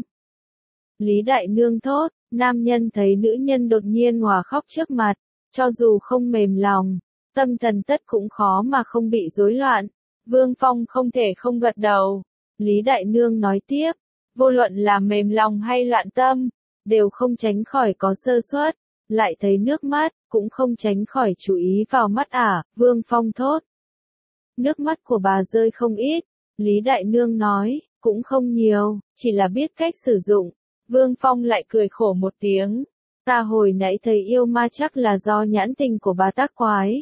Lý Đại Nương thốt, nam nhân thấy nữ nhân đột nhiên hòa khóc trước mặt, cho dù không mềm lòng, tâm thần tất cũng khó mà không bị rối loạn. Vương Phong không thể không gật đầu. Lý Đại Nương nói tiếp, vô luận là mềm lòng hay loạn tâm, đều không tránh khỏi có sơ suất, lại thấy nước mắt, cũng không tránh khỏi chú ý vào mắt ả. Vương Phong thốt, nước mắt của bà rơi không ít. Lý Đại Nương nói, cũng không nhiều, chỉ là biết cách sử dụng. Vương Phong lại cười khổ một tiếng, ta hồi nãy thấy yêu ma chắc là do nhãn tình của bà tác quái.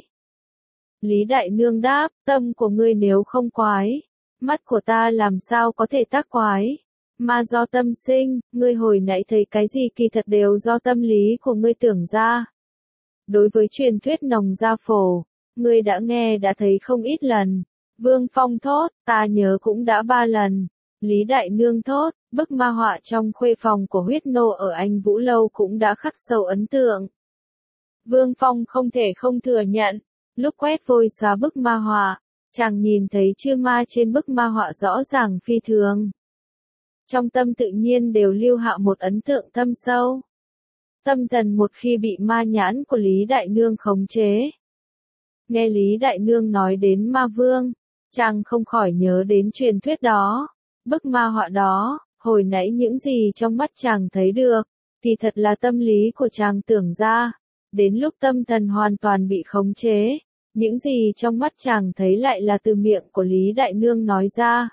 Lý Đại Nương đáp, tâm của ngươi nếu không quái, mắt của ta làm sao có thể tác quái. Ma do tâm sinh, ngươi hồi nãy thấy cái gì kỳ thật đều do tâm lý của ngươi tưởng ra. Đối với truyền thuyết nòng gia phổ, ngươi đã nghe đã thấy không ít lần. Vương Phong thốt, ta nhớ cũng đã 3 lần. Lý Đại Nương thốt, bức ma họa trong khuê phòng của huyết nô ở Anh Vũ Lâu cũng đã khắc sâu ấn tượng. Vương Phong không thể không thừa nhận, lúc quét vôi xóa bức ma họa, chàng nhìn thấy chư ma trên bức ma họa rõ ràng phi thường. Trong tâm tự nhiên đều lưu hạ một ấn tượng thâm sâu. Tâm thần một khi bị ma nhãn của Lý Đại Nương khống chế. Nghe Lý Đại Nương nói đến ma vương, chàng không khỏi nhớ đến truyền thuyết đó. Bức ma họa đó, hồi nãy những gì trong mắt chàng thấy được, thì thật là tâm lý của chàng tưởng ra. Đến lúc tâm thần hoàn toàn bị khống chế, những gì trong mắt chàng thấy lại là từ miệng của Lý Đại Nương nói ra.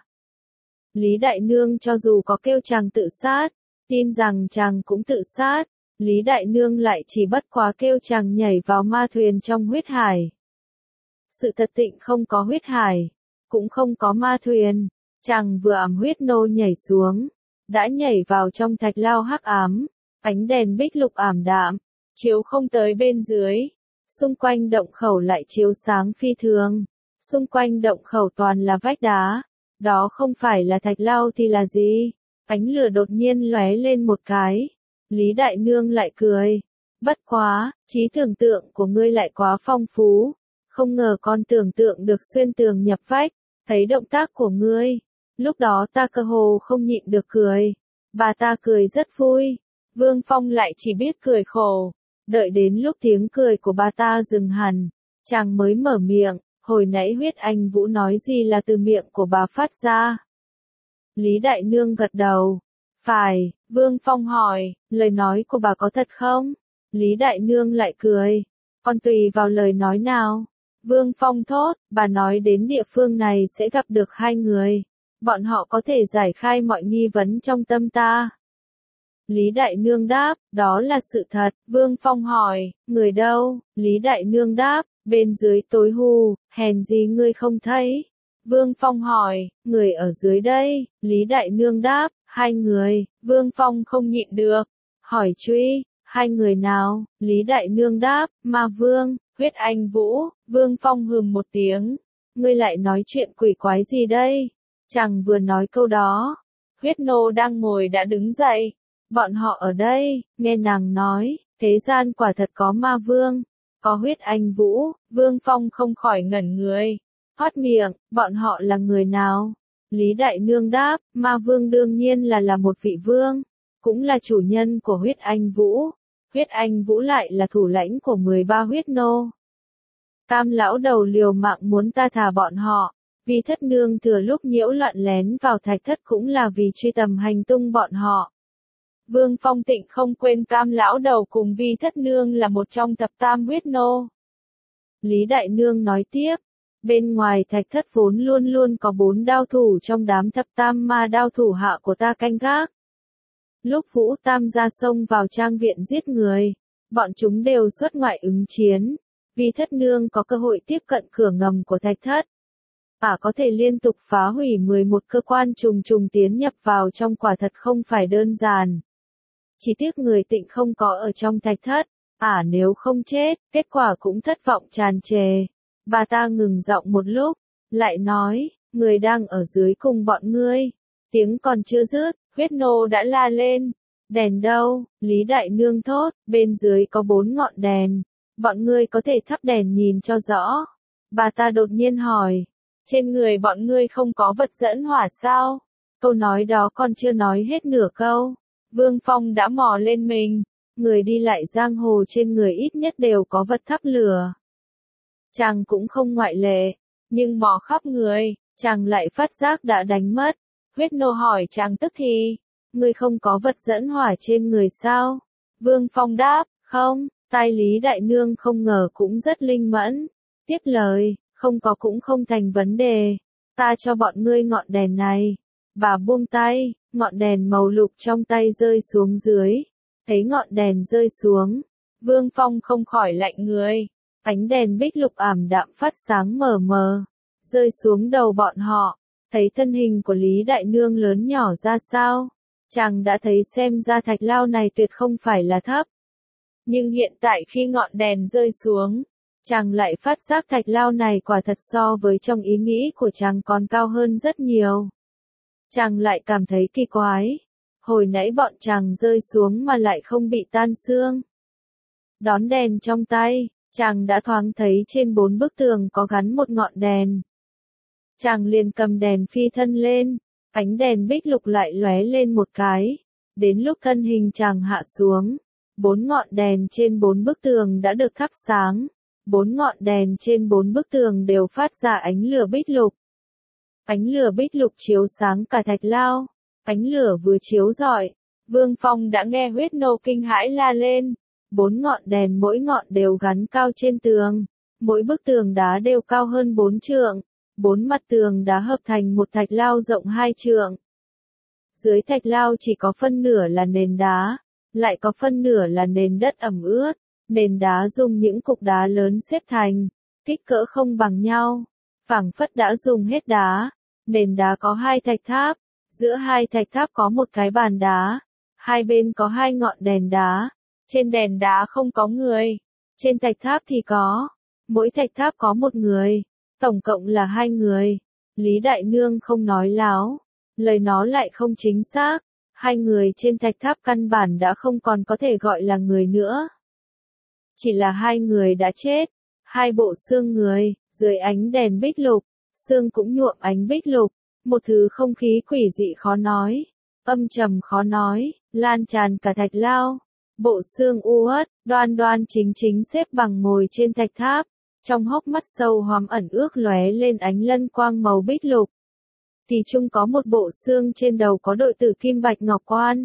Lý Đại Nương cho dù có kêu chàng tự sát, tin rằng chàng cũng tự sát, Lý Đại Nương lại chỉ bất quá kêu chàng nhảy vào ma thuyền trong huyết hải. Sự thật tịnh không có huyết hải, cũng không có ma thuyền, chàng vừa ảm huyết nô nhảy xuống, đã nhảy vào trong thạch lao hắc ám, ánh đèn bích lục ảm đạm, chiếu không tới bên dưới, xung quanh động khẩu lại chiếu sáng phi thường, xung quanh động khẩu toàn là vách đá, đó không phải là thạch lao thì là gì? Ánh lửa đột nhiên lóe lên một cái, Lý Đại Nương lại cười, bất quá, trí tưởng tượng của ngươi lại quá phong phú, không ngờ con tưởng tượng được xuyên tường nhập vách, thấy động tác của ngươi, lúc đó ta cơ hồ không nhịn được cười, bà ta cười rất vui, Vương Phong lại chỉ biết cười khổ, đợi đến lúc tiếng cười của bà ta dừng hẳn, chàng mới mở miệng, hồi nãy huyết anh Vũ nói gì là từ miệng của bà phát ra. Lý Đại Nương gật đầu, phải, Vương Phong hỏi, lời nói của bà có thật không? Lý Đại Nương lại cười, con tùy vào lời nói nào. Vương Phong thốt, bà nói đến địa phương này sẽ gặp được 2 người, bọn họ có thể giải khai mọi nghi vấn trong tâm ta. Lý Đại Nương đáp, đó là sự thật. Vương Phong hỏi, người đâu? Lý Đại Nương đáp, bên dưới tối hù, hèn gì ngươi không thấy? Vương Phong hỏi, người ở dưới đây? Lý Đại Nương đáp, 2 người. Vương Phong không nhịn được, hỏi truy, 2 người nào? Lý Đại Nương đáp, Ma Vương, Huyết Anh Vũ. Vương Phong hừm một tiếng, ngươi lại nói chuyện quỷ quái gì đây? Chàng vừa nói câu đó, huyết nô đang ngồi đã đứng dậy. Bọn họ ở đây, nghe nàng nói, thế gian quả thật có ma vương, có huyết anh Vũ. Vương Phong không khỏi ngẩn người, hót miệng, bọn họ là người nào? Lý Đại Nương đáp, ma vương đương nhiên là một vị vương, cũng là chủ nhân của huyết anh Vũ. Huyết anh Vũ lại là thủ lãnh của 13 huyết nô. Tam lão đầu liều mạng muốn ta thả bọn họ, vì thất nương thừa lúc nhiễu loạn lén vào thạch thất cũng là vì truy tầm hành tung bọn họ. Vương Phong tịnh không quên Cam lão đầu cùng Vi Thất Nương là một trong thập tam huyết nô. Lý Đại Nương nói tiếp, bên ngoài thạch thất vốn luôn luôn có 4 đao thủ trong đám thập tam ma đao thủ hạ của ta canh gác. Lúc Vũ Tam ra sông vào trang viện giết người, bọn chúng đều xuất ngoại ứng chiến. Vi Thất Nương có cơ hội tiếp cận cửa ngầm của thạch thất. Có thể liên tục phá hủy 11 cơ quan trùng trùng tiến nhập vào trong quả thật không phải đơn giản. Chỉ tiếc người tịnh không có ở trong thạch thất, nếu không chết, kết quả cũng thất vọng tràn trề. Bà ta ngừng giọng một lúc, lại nói, người đang ở dưới cùng bọn ngươi. Tiếng còn chưa dứt, huyết nô đã la lên, đèn đâu? Lý Đại Nương thốt, bên dưới có 4 ngọn đèn, bọn ngươi có thể thắp đèn nhìn cho rõ. Bà ta đột nhiên hỏi, trên người bọn ngươi không có vật dẫn hỏa sao? Câu nói đó còn chưa nói hết nửa câu. Vương Phong đã mò lên mình, người đi lại giang hồ trên người ít nhất đều có vật thắp lửa. Chàng cũng không ngoại lệ, nhưng mò khắp người, chàng lại phát giác đã đánh mất. Huyết nô hỏi chàng tức thì, ngươi không có vật dẫn hỏa trên người sao? Vương Phong đáp, không, tai Lý Đại Nương không ngờ cũng rất linh mẫn. Tiếp lời, không có cũng không thành vấn đề, ta cho bọn ngươi ngọn đèn này. Bà buông tay, ngọn đèn màu lục trong tay rơi xuống dưới. Thấy ngọn đèn rơi xuống, Vương Phong không khỏi lạnh người. Ánh đèn bích lục ảm đạm phát sáng mờ mờ, rơi xuống đầu bọn họ. Thấy thân hình của Lý Đại Nương lớn nhỏ ra sao, chàng đã thấy xem ra thạch lao này tuyệt không phải là thấp. Nhưng hiện tại khi ngọn đèn rơi xuống, chàng lại phát giác thạch lao này quả thật so với trong ý nghĩ của chàng còn cao hơn rất nhiều. Chàng lại cảm thấy kỳ quái, hồi nãy bọn chàng rơi xuống mà lại không bị tan xương. Đón đèn trong tay, chàng đã thoáng thấy trên 4 bức tường có gắn một ngọn đèn. Chàng liền cầm đèn phi thân lên, ánh đèn bích lục lại lóe lên một cái. Đến lúc thân hình chàng hạ xuống, 4 ngọn đèn trên 4 bức tường đã được thắp sáng. 4 ngọn đèn trên 4 bức tường đều phát ra ánh lửa bích lục. Ánh lửa bích lục chiếu sáng cả thạch lao. Ánh lửa vừa chiếu rọi, Vương Phong đã nghe huyết nô kinh hãi la lên. 4 ngọn đèn mỗi ngọn đều gắn cao trên tường. Mỗi bức tường đá đều cao hơn 4 trượng. 4 mặt tường đá hợp thành một thạch lao rộng 2 trượng. Dưới thạch lao chỉ có phân nửa là nền đá, lại có phân nửa là nền đất ẩm ướt. Nền đá dùng những cục đá lớn xếp thành, kích cỡ không bằng nhau, phảng phất đã dùng hết đá. Nền đá có 2 thạch tháp, giữa 2 thạch tháp có một cái bàn đá, hai bên có 2 ngọn đèn đá. Trên đèn đá không có người, trên thạch tháp thì có. Mỗi thạch tháp có một người, tổng cộng là 2 người. Lý Đại Nương không nói láo, lời nó lại không chính xác. 2 người trên thạch tháp căn bản đã không còn có thể gọi là người nữa. Chỉ là 2 người đã chết, 2 bộ xương người, dưới ánh đèn bích lục, xương cũng nhuộm ánh bích lục, một thứ không khí quỷ dị khó nói, âm trầm khó nói, lan tràn cả thạch lao. Bộ xương u uất, đoan đoan chính chính xếp bằng ngồi trên thạch tháp, trong hốc mắt sâu hoắm ẩn ước lóe lên ánh lân quang màu bích lục. Thì chung có một bộ xương trên đầu có đội tử kim bạch ngọc quan.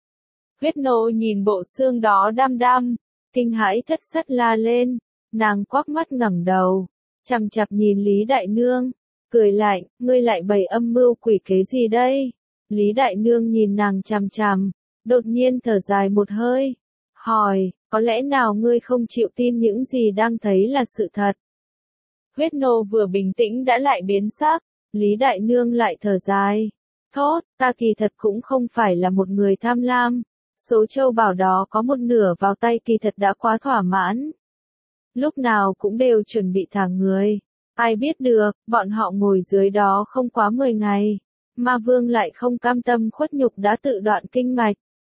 Huyết nô nhìn bộ xương đó đăm đăm, kinh hãi thất thất la lên, nàng quắc mắt ngẩng đầu, chằm chằm nhìn Lý Đại Nương, cười lạnh, ngươi lại bày âm mưu quỷ kế gì đây? Lý Đại Nương nhìn nàng chằm chằm, đột nhiên thở dài một hơi, hỏi, có lẽ nào ngươi không chịu tin những gì đang thấy là sự thật? Huyết nô vừa bình tĩnh đã lại biến sắc, Lý Đại Nương lại thở dài, thốt, ta kỳ thật cũng không phải là một người tham lam. Số châu bảo đó có một nửa vào tay kỳ thật đã quá thỏa mãn. Lúc nào cũng đều chuẩn bị thả người. Ai biết được, bọn họ ngồi dưới đó không quá 10 ngày. Ma Vương lại không cam tâm khuất nhục đã tự đoạn kinh mạch.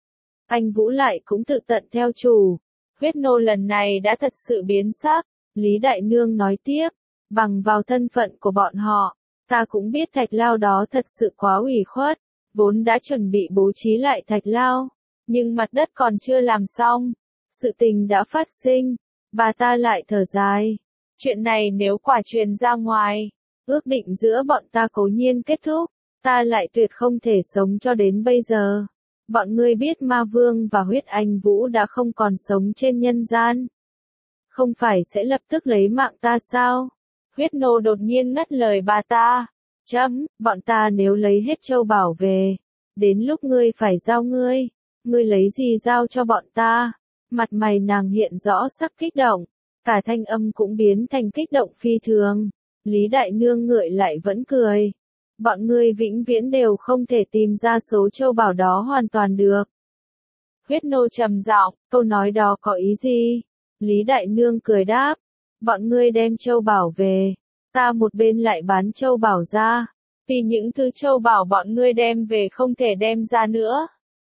Anh Vũ lại cũng tự tận theo chủ. Huyết nô lần này đã thật sự biến sắc. Lý Đại Nương nói tiếp, bằng vào thân phận của bọn họ, ta cũng biết thạch lao đó thật sự quá ủy khuất. Vốn đã chuẩn bị bố trí lại thạch lao. Nhưng mặt đất còn chưa làm xong, sự tình đã phát sinh, bà ta lại thở dài. Chuyện này nếu quả truyền ra ngoài, ước định giữa bọn ta cố nhiên kết thúc, ta lại tuyệt không thể sống cho đến bây giờ. Bọn ngươi biết Ma Vương và Huyết Anh Vũ đã không còn sống trên nhân gian. Không phải sẽ lập tức lấy mạng ta sao? Huyết nô đột nhiên ngắt lời bà ta. Bọn ta nếu lấy hết châu bảo về, đến lúc ngươi phải giao ngươi. Ngươi lấy gì giao cho bọn ta? Mặt mày nàng hiện rõ sắc kích động, cả thanh âm cũng biến thành kích động phi thường. Lý Đại Nương ngợi lại vẫn cười. Bọn ngươi vĩnh viễn đều không thể tìm ra số châu bảo đó hoàn toàn được. Huyết nô trầm giọng, câu nói đó có ý gì? Lý Đại Nương cười đáp. Bọn ngươi đem châu bảo về, ta một bên lại bán châu bảo ra. Vì những thứ châu bảo bọn ngươi đem về không thể đem ra nữa.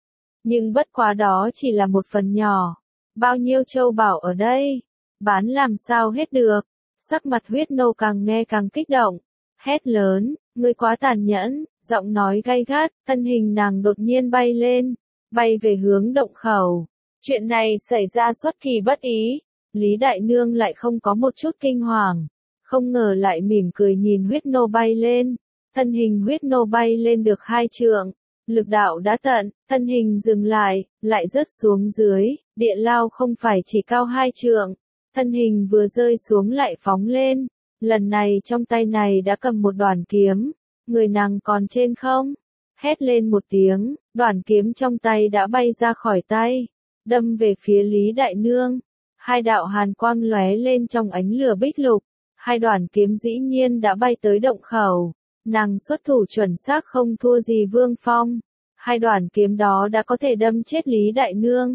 Nhưng bất quá đó chỉ là một phần nhỏ. Bao nhiêu châu bảo ở đây? Bán làm sao hết được? sắc mặt huyết nô càng nghe càng kích động, hét lớn, ngươi quá tàn nhẫn, giọng nói gay gắt, thân hình nàng đột nhiên bay lên, bay về hướng động khẩu. Chuyện này xảy ra xuất kỳ bất ý, Lý Đại Nương lại không có một chút kinh hoàng, không ngờ lại mỉm cười nhìn huyết nô bay lên, thân hình huyết nô bay lên được 2 trượng, lực đạo đã tận, thân hình dừng lại rớt xuống dưới, địa lao không phải chỉ cao 2 trượng, thân hình vừa rơi xuống lại phóng lên, lần này trong tay này đã cầm một đoản kiếm, người nàng còn trên không, hét lên một tiếng, đoản kiếm trong tay đã bay ra khỏi tay, đâm về phía Lý Đại Nương, 2 đạo hàn quang lóe lên trong ánh lửa bích lục, 2 đoản kiếm dĩ nhiên đã bay tới động khẩu, nàng xuất thủ chuẩn xác không thua gì Vương Phong, 2 đoản kiếm đó đã có thể đâm chết Lý Đại Nương.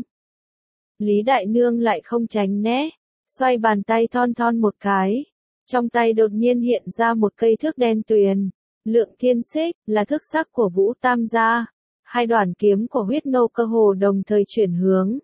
Lý Đại Nương lại không tránh né, xoay bàn tay thon thon một cái, trong tay đột nhiên hiện ra một cây thước đen tuyền, Lượng Thiên Xích, là thước sắc của Vũ Tam gia. 2 đoản kiếm của huyết nô cơ hồ đồng thời chuyển hướng,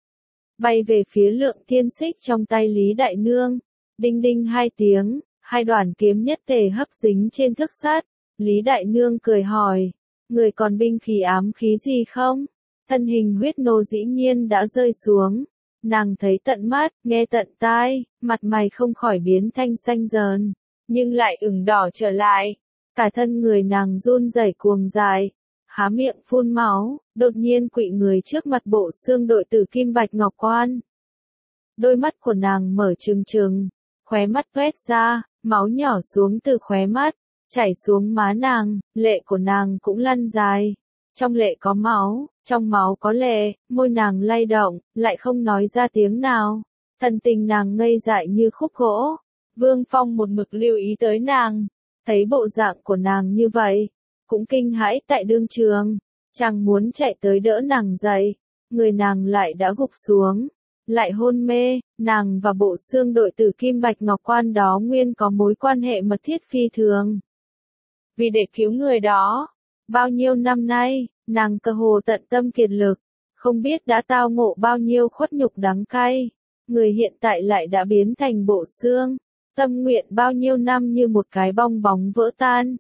bay về phía Lượng Thiên Xích trong tay Lý Đại Nương. Đinh đinh 2 tiếng, 2 đoản kiếm nhất tề hấp dính trên thước sắt. Lý Đại Nương cười hỏi, người còn binh khí ám khí gì không? Thân hình huyết nô dĩ nhiên đã rơi xuống. Nàng thấy tận mắt, nghe tận tai, mặt mày không khỏi biến thanh xanh dờn, nhưng lại ửng đỏ trở lại. Cả thân người nàng run rẩy cuồng dài, há miệng phun máu, đột nhiên quỵ người trước mặt bộ xương đội tử kim bạch ngọc quan. Đôi mắt của nàng mở trừng trừng, khóe mắt toét ra, máu nhỏ xuống từ khóe mắt, chảy xuống má nàng, lệ của nàng cũng lăn dài. Trong lệ có máu, trong máu có lệ, môi nàng lay động, lại không nói ra tiếng nào. Thần tình nàng ngây dại như khúc gỗ. Vương Phong một mực lưu ý tới nàng, thấy bộ dạng của nàng như vậy, cũng kinh hãi tại đương trường, chàng muốn chạy tới đỡ nàng dậy, người nàng lại đã gục xuống, lại hôn mê, nàng và bộ xương đội tử kim bạch ngọc quan đó nguyên có mối quan hệ mật thiết phi thường. Vì để cứu người đó, bao nhiêu năm nay, nàng cơ hồ tận tâm kiệt lực, không biết đã tao ngộ bao nhiêu khuất nhục đắng cay, người hiện tại lại đã biến thành bộ xương, tâm nguyện bao nhiêu năm như một cái bong bóng vỡ tan.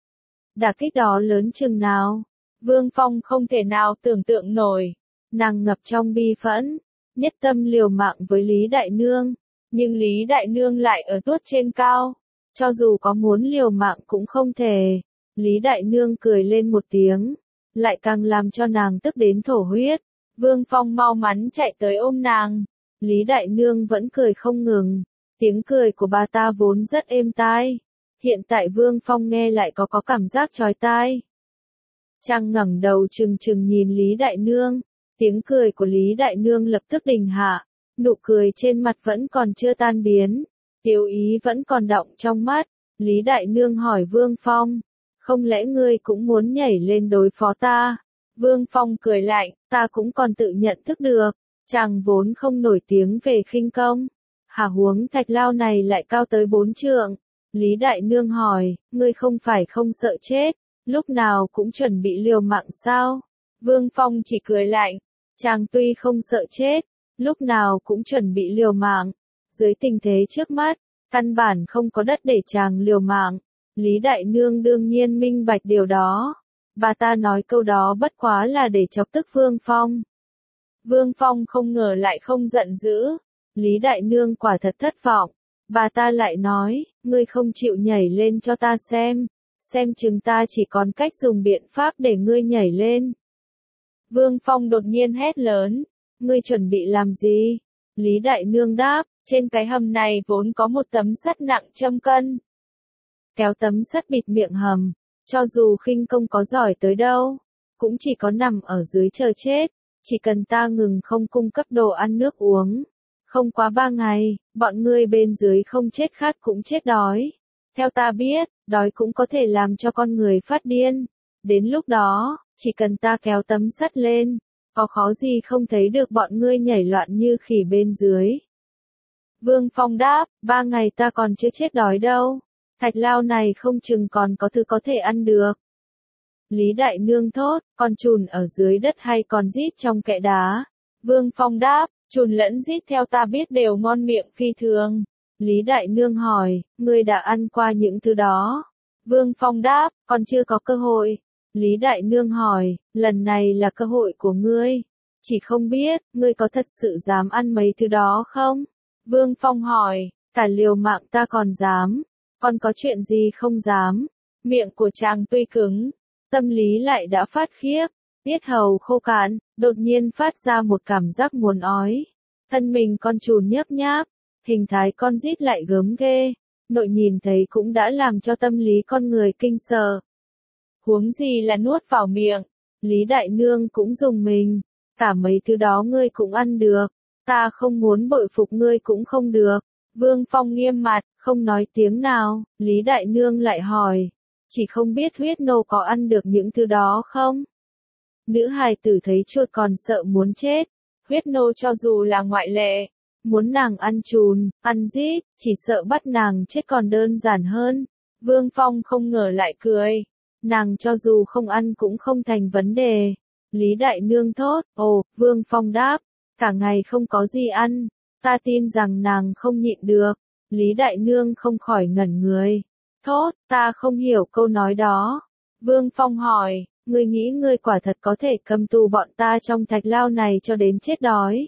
Đả kích đó lớn chừng nào, Vương Phong không thể nào tưởng tượng nổi, nàng ngập trong bi phẫn, nhất tâm liều mạng với Lý Đại Nương, nhưng Lý Đại Nương lại ở tuốt trên cao, cho dù có muốn liều mạng cũng không thể. Lý Đại Nương cười lên một tiếng, lại càng làm cho nàng tức đến thổ huyết. Vương Phong mau mắn chạy tới ôm nàng, Lý Đại Nương vẫn cười không ngừng, tiếng cười của bà ta vốn rất êm tai, hiện tại Vương Phong nghe lại có cảm giác chói tai. Chàng ngẩng đầu trừng trừng nhìn Lý Đại Nương, tiếng cười của Lý Đại Nương lập tức đình hạ, nụ cười trên mặt vẫn còn chưa tan biến, tiêu ý vẫn còn đọng trong mắt. Lý Đại Nương hỏi Vương Phong, không lẽ ngươi cũng muốn nhảy lên đối phó ta? Vương Phong cười lạnh, ta cũng còn tự nhận thức được, chàng vốn không nổi tiếng về khinh công. Hà huống thạch lao này lại cao tới 4 trượng. Lý Đại Nương hỏi, ngươi không phải không sợ chết, lúc nào cũng chuẩn bị liều mạng sao? Vương Phong chỉ cười lạnh, chàng tuy không sợ chết, lúc nào cũng chuẩn bị liều mạng. Dưới tình thế trước mắt, căn bản không có đất để chàng liều mạng. Lý Đại Nương đương nhiên minh bạch điều đó. Bà ta nói câu đó bất quá là để chọc tức Vương Phong. Vương Phong không ngờ lại không giận dữ. Lý Đại Nương quả thật thất vọng. Bà ta lại nói, ngươi không chịu nhảy lên cho ta xem chừng ta chỉ còn cách dùng biện pháp để ngươi nhảy lên. Vương Phong đột nhiên hét lớn, ngươi chuẩn bị làm gì? Lý Đại Nương đáp, trên cái hầm này vốn có một tấm sắt nặng 100 cân. Kéo tấm sắt bịt miệng hầm, cho dù khinh công có giỏi tới đâu, cũng chỉ có nằm ở dưới chờ chết, chỉ cần ta ngừng không cung cấp đồ ăn nước uống. Không quá 3 ngày, bọn ngươi bên dưới không chết khát cũng chết đói. Theo ta biết, đói cũng có thể làm cho con người phát điên. Đến lúc đó, chỉ cần ta kéo tấm sắt lên, có khó gì không thấy được bọn ngươi nhảy loạn như khỉ bên dưới. Vương Phong đáp, 3 ngày ta còn chưa chết đói đâu. Thạch lao này không chừng còn có thứ có thể ăn được. Lý Đại Nương thốt, con trùn ở dưới đất hay còn rít trong kẽ đá? Vương Phong đáp, trùn lẫn rít theo ta biết đều ngon miệng phi thường. Lý Đại Nương hỏi, ngươi đã ăn qua những thứ đó? Vương Phong đáp, còn chưa có cơ hội. Lý Đại Nương hỏi, lần này là cơ hội của ngươi. Chỉ không biết, ngươi có thật sự dám ăn mấy thứ đó không? Vương Phong hỏi, cả liều mạng ta còn dám. Còn có chuyện gì không dám? Miệng của chàng tuy cứng, tâm lý lại đã phát khiếp. Yết hầu khô cạn, đột nhiên phát ra một cảm giác muốn ói. Thân mình con trùn nhấp nháp, hình thái con rít lại gớm ghê. Nội nhìn thấy cũng đã làm cho tâm lý con người kinh sợ. Huống gì là nuốt vào miệng. Lý Đại Nương cũng dùng mình. Cả mấy thứ đó ngươi cũng ăn được. Ta không muốn bội phục ngươi cũng không được. Vương Phong nghiêm mặt, không nói tiếng nào. Lý Đại Nương lại hỏi. Chỉ không biết huyết nô có ăn được những thứ đó không? Nữ hài tử thấy chuột còn sợ muốn chết. Huyết nô cho dù là ngoại lệ. Muốn nàng ăn chùn, ăn rít, chỉ sợ bắt nàng chết còn đơn giản hơn. Vương Phong không ngờ lại cười. Nàng cho dù không ăn cũng không thành vấn đề. Lý Đại Nương thốt, ồ, Vương Phong đáp, cả ngày không có gì ăn, ta tin rằng nàng không nhịn được. Lý Đại Nương không khỏi ngẩn người. Thốt, ta không hiểu câu nói đó. Vương Phong hỏi, ngươi nghĩ ngươi quả thật có thể cầm tù bọn ta trong thạch lao này cho đến chết đói?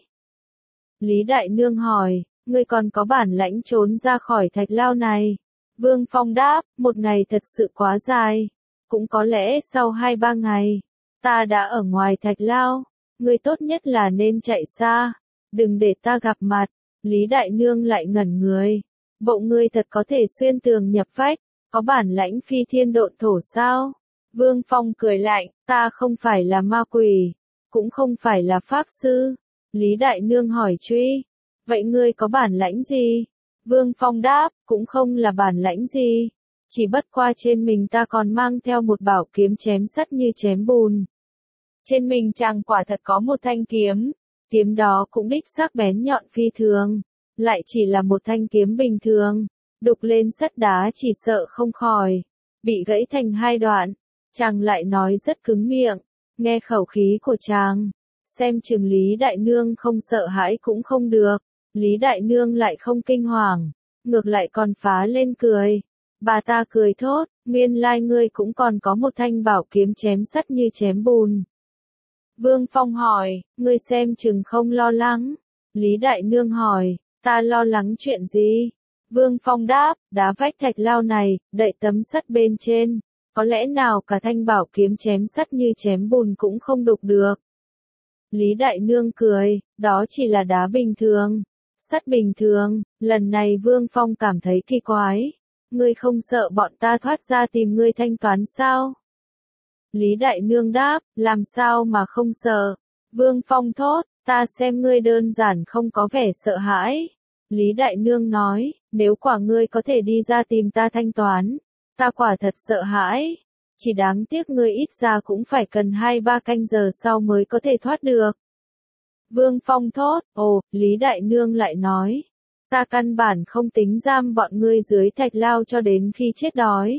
Lý Đại Nương hỏi, ngươi còn có bản lãnh trốn ra khỏi thạch lao này? Vương Phong đáp, một ngày thật sự quá dài. Cũng có lẽ sau 2-3 ngày, ta đã ở ngoài thạch lao. Ngươi tốt nhất là nên chạy xa. Đừng để ta gặp mặt. Lý Đại Nương lại ngẩn người. Bộ ngươi thật có thể xuyên tường nhập vách. Có bản lãnh phi thiên độn thổ sao? Vương Phong cười lạnh, ta không phải là ma quỷ. Cũng không phải là pháp sư. Lý Đại Nương hỏi truy. Vậy ngươi có bản lãnh gì? Vương Phong đáp, cũng không là bản lãnh gì. Chỉ bất qua trên mình ta còn mang theo một bảo kiếm chém sắt như chém bùn. Trên mình chàng quả thật có một thanh kiếm. Kiếm đó cũng đích sắc bén nhọn phi thường. Lại chỉ là một thanh kiếm bình thường. Đục lên sắt đá chỉ sợ không khỏi. Bị gãy thành 2 đoạn. Chàng lại nói rất cứng miệng. Nghe khẩu khí của chàng. Xem chừng Lý Đại Nương không sợ hãi cũng không được. Lý Đại Nương lại không kinh hoàng. Ngược lại còn phá lên cười. Bà ta cười thốt, nguyên lai ngươi cũng còn có một thanh bảo kiếm chém sắt như chém bùn. Vương Phong hỏi, ngươi xem chừng không lo lắng. Lý Đại Nương hỏi, ta lo lắng chuyện gì? Vương Phong đáp, đá vách thạch lao này, đậy tấm sắt bên trên. Có lẽ nào cả thanh bảo kiếm chém sắt như chém bùn cũng không đục được. Lý Đại Nương cười, đó chỉ là đá bình thường. Sắt bình thường, lần này Vương Phong cảm thấy kỳ quái. Ngươi không sợ bọn ta thoát ra tìm ngươi thanh toán sao? Lý Đại Nương đáp, làm sao mà không sợ? Vương Phong thốt, ta xem ngươi đơn giản không có vẻ sợ hãi. Lý Đại Nương nói, nếu quả ngươi có thể đi ra tìm ta thanh toán, ta quả thật sợ hãi. Chỉ đáng tiếc ngươi ít ra cũng phải cần 2-3 canh giờ sau mới có thể thoát được. Vương Phong thốt, ồ, Lý Đại Nương lại nói. Ta căn bản không tính giam bọn ngươi dưới thạch lao cho đến khi chết đói.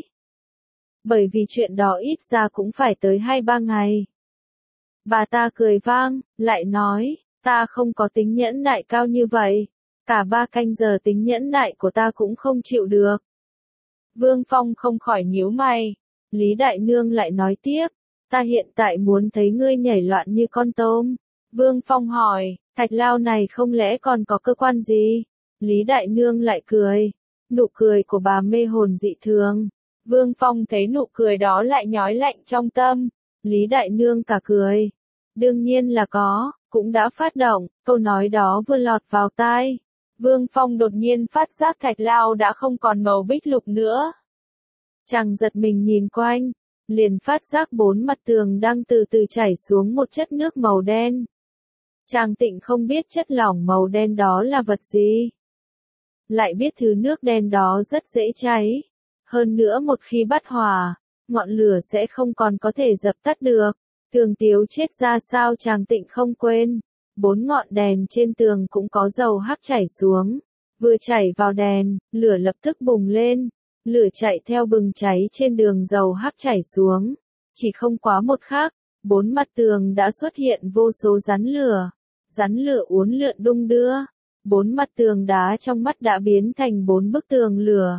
Bởi vì chuyện đó ít ra cũng phải tới 2-3 ngày. Bà ta cười vang, lại nói, ta không có tính nhẫn nại cao như vậy. Cả 3 canh giờ tính nhẫn nại của ta cũng không chịu được. Vương Phong không khỏi nhíu mày. Lý Đại Nương lại nói tiếp, ta hiện tại muốn thấy ngươi nhảy loạn như con tôm. Vương Phong hỏi, thạch lao này không lẽ còn có cơ quan gì? Lý Đại Nương lại cười. Nụ cười của bà mê hồn dị thường. Vương Phong thấy nụ cười đó lại nhói lạnh trong tâm. Lý Đại Nương cả cười. Đương nhiên là có, cũng đã phát động, câu nói đó vừa lọt vào tai. Vương Phong đột nhiên phát giác thạch lao đã không còn màu bích lục nữa. Chàng giật mình nhìn quanh, liền phát giác 4 mặt tường đang từ từ chảy xuống một chất nước màu đen. Chàng Tịnh không biết chất lỏng màu đen đó là vật gì. Lại biết thứ nước đen đó rất dễ cháy. Hơn nữa một khi bắt hỏa, ngọn lửa sẽ không còn có thể dập tắt được. Tường Tiếu chết ra sao chàng Tịnh không quên. 4 ngọn đèn trên tường cũng có dầu hắc chảy xuống. Vừa chảy vào đèn, lửa lập tức bùng lên. Lửa chạy theo bừng cháy trên đường dầu hắc chảy xuống. Chỉ không quá một khắc, 4 mặt tường đã xuất hiện vô số rắn lửa. Rắn lửa uốn lượn đung đưa. 4 mặt tường đá trong mắt đã biến thành 4 bức tường lửa.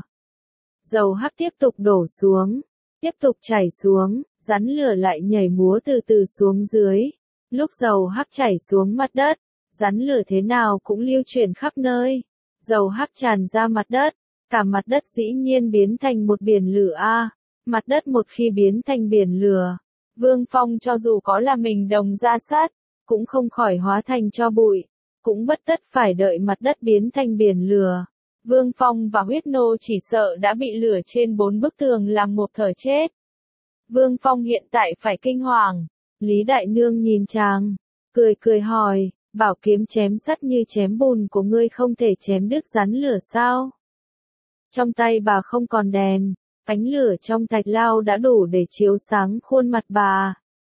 Dầu hắc tiếp tục đổ xuống, tiếp tục chảy xuống, rắn lửa lại nhảy múa từ từ xuống dưới. Lúc dầu hắc chảy xuống mặt đất, rắn lửa thế nào cũng lưu chuyển khắp nơi. Dầu hắc tràn ra mặt đất, cả mặt đất dĩ nhiên biến thành một biển lửa a. Mặt đất một khi biến thành biển lửa, Vương Phong cho dù có là mình đồng ra sát, cũng không khỏi hóa thành tro bụi, cũng bất tất phải đợi mặt đất biến thành biển lửa. Vương Phong và Huyết Nô chỉ sợ đã bị lửa trên 4 bức tường làm một thở chết. Vương Phong hiện tại phải kinh hoàng. Lý Đại Nương nhìn chàng, cười cười hỏi, bảo kiếm chém sắt như chém bùn của ngươi không thể chém đứt rắn lửa sao? Trong tay bà không còn đèn, ánh lửa trong thạch lao đã đủ để chiếu sáng khuôn mặt bà.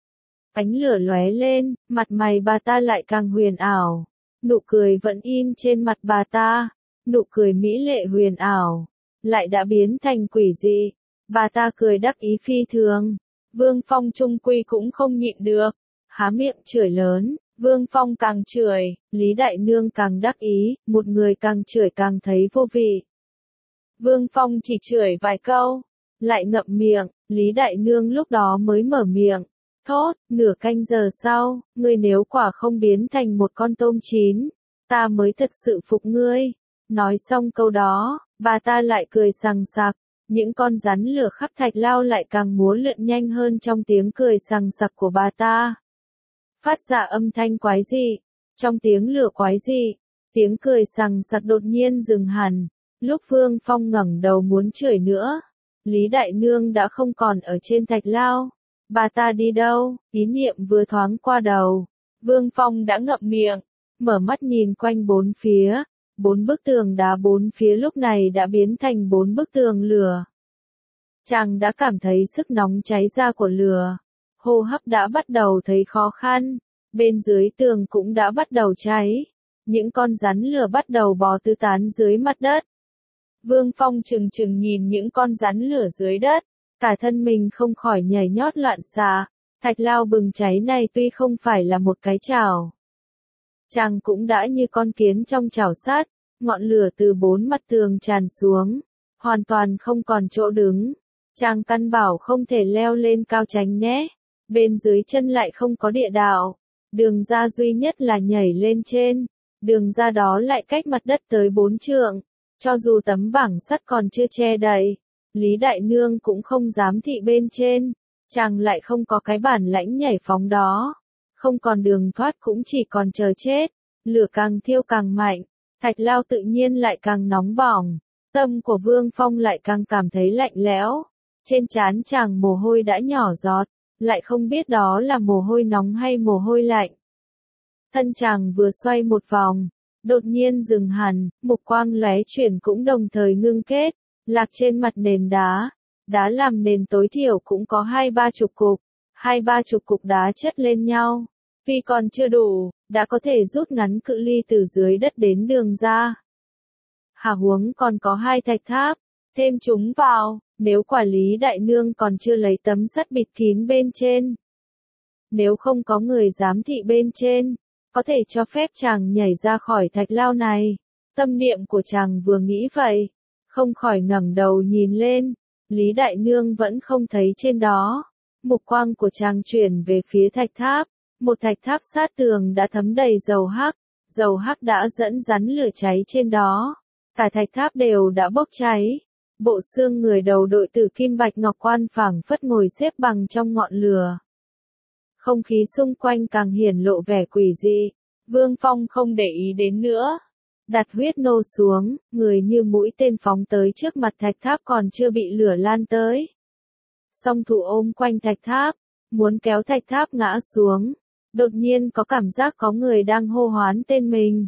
Ánh lửa lóe lên, mặt mày bà ta lại càng huyền ảo. Nụ cười vẫn in trên mặt bà ta, nụ cười mỹ lệ huyền ảo, lại đã biến thành quỷ dị. Bà ta cười đắc ý phi thường. Vương Phong trung quy cũng không nhịn được, há miệng chửi lớn. Vương Phong càng chửi, Lý Đại Nương càng đắc ý, một người càng chửi càng thấy vô vị. Vương Phong chỉ chửi vài câu, lại ngậm miệng, Lý Đại Nương lúc đó mới mở miệng. Thốt, nửa canh giờ sau, ngươi nếu quả không biến thành một con tôm chín, ta mới thật sự phục ngươi. Nói xong câu đó, bà ta lại cười sằng sặc, những con rắn lửa khắp thạch lao lại càng múa lượn nhanh hơn trong tiếng cười sằng sặc của bà ta. Phát ra âm thanh quái dị, trong tiếng lửa quái dị, tiếng cười sằng sặc đột nhiên dừng hẳn. Lúc Vương Phong ngẩng đầu muốn chửi nữa, Lý Đại Nương đã không còn ở trên thạch lao. Bà ta đi đâu? Ý niệm vừa thoáng qua đầu, Vương Phong đã ngậm miệng, mở mắt nhìn quanh bốn phía. 4 bức tường đá bốn phía lúc này đã biến thành 4 bức tường lửa. Chàng đã cảm thấy sức nóng cháy ra của lửa, hô hấp đã bắt đầu thấy khó khăn, bên dưới tường cũng đã bắt đầu cháy, những con rắn lửa bắt đầu bò tứ tán dưới mặt đất. Vương Phong chừng chừng nhìn những con rắn lửa dưới đất, cả thân mình không khỏi nhảy nhót loạn xạ. Thạch lao bừng cháy này tuy không phải là một cái chảo, chàng cũng đã như con kiến trong chảo sắt, ngọn lửa từ 4 mặt tường tràn xuống, hoàn toàn không còn chỗ đứng. Chàng căn bảo không thể leo lên cao tránh né, bên dưới chân lại không có địa đạo, đường ra duy nhất là nhảy lên trên, đường ra đó lại cách mặt đất tới 4 trượng, cho dù tấm bảng sắt còn chưa che đậy, Lý Đại Nương cũng không dám thị bên trên, chàng lại không có cái bản lãnh nhảy phóng đó, không còn đường thoát cũng chỉ còn chờ chết, lửa càng thiêu càng mạnh, thạch lao tự nhiên lại càng nóng bỏng, tâm của Vương Phong lại càng cảm thấy lạnh lẽo. Trên trán chàng mồ hôi đã nhỏ giọt, lại không biết đó là mồ hôi nóng hay mồ hôi lạnh. Thân chàng vừa xoay một vòng, đột nhiên dừng hẳn, mục quang lóe chuyển cũng đồng thời ngưng kết, lạc trên mặt nền đá. Đá làm nền tối thiểu cũng có 20-30 cục, 20-30 cục đá chất lên nhau. Vì còn chưa đủ, đã có thể rút ngắn cự ly từ dưới đất đến đường ra. Hà huống còn có 2 thạch tháp, thêm chúng vào. Nếu quả Lý Đại Nương còn chưa lấy tấm sắt bịt kín bên trên. Nếu không có người giám thị bên trên, có thể cho phép chàng nhảy ra khỏi thạch lao này. Tâm niệm của chàng vừa nghĩ vậy, không khỏi ngẩng đầu nhìn lên, Lý Đại Nương vẫn không thấy trên đó. Mục quang của chàng chuyển về phía thạch tháp, một thạch tháp sát tường đã thấm đầy dầu hắc đã dẫn rắn lửa cháy trên đó. Cả thạch tháp đều đã bốc cháy. Bộ xương người đầu đội tử kim bạch ngọc quan phảng phất ngồi xếp bằng trong ngọn lửa. Không khí xung quanh càng hiển lộ vẻ quỷ dị, Vương Phong không để ý đến nữa. Đặt huyết nô xuống, người như mũi tên phóng tới trước mặt thạch tháp còn chưa bị lửa lan tới. Song thủ ôm quanh thạch tháp, muốn kéo thạch tháp ngã xuống. Đột nhiên có cảm giác có người đang hô hoán tên mình.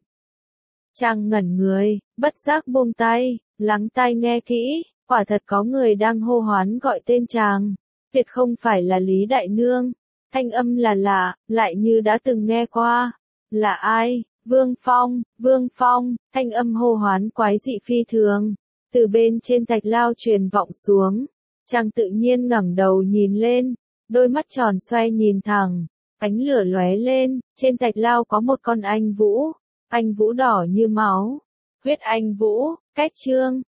Chàng ngẩn người, bất giác buông tay, lắng tai nghe kỹ, quả thật có người đang hô hoán gọi tên chàng. Tuyệt không phải là Lý Đại Nương, thanh âm là lạ, lại như đã từng nghe qua. Là ai? Vương Phong, thanh âm hô hoán quái dị phi thường, từ bên trên thạch lao truyền vọng xuống. Chàng tự nhiên ngẩng đầu nhìn lên, đôi mắt tròn xoay nhìn thẳng, ánh lửa lóe lên, trên thạch lao có một con anh vũ. Anh Vũ đỏ như máu. Huyết anh Vũ, cách chương.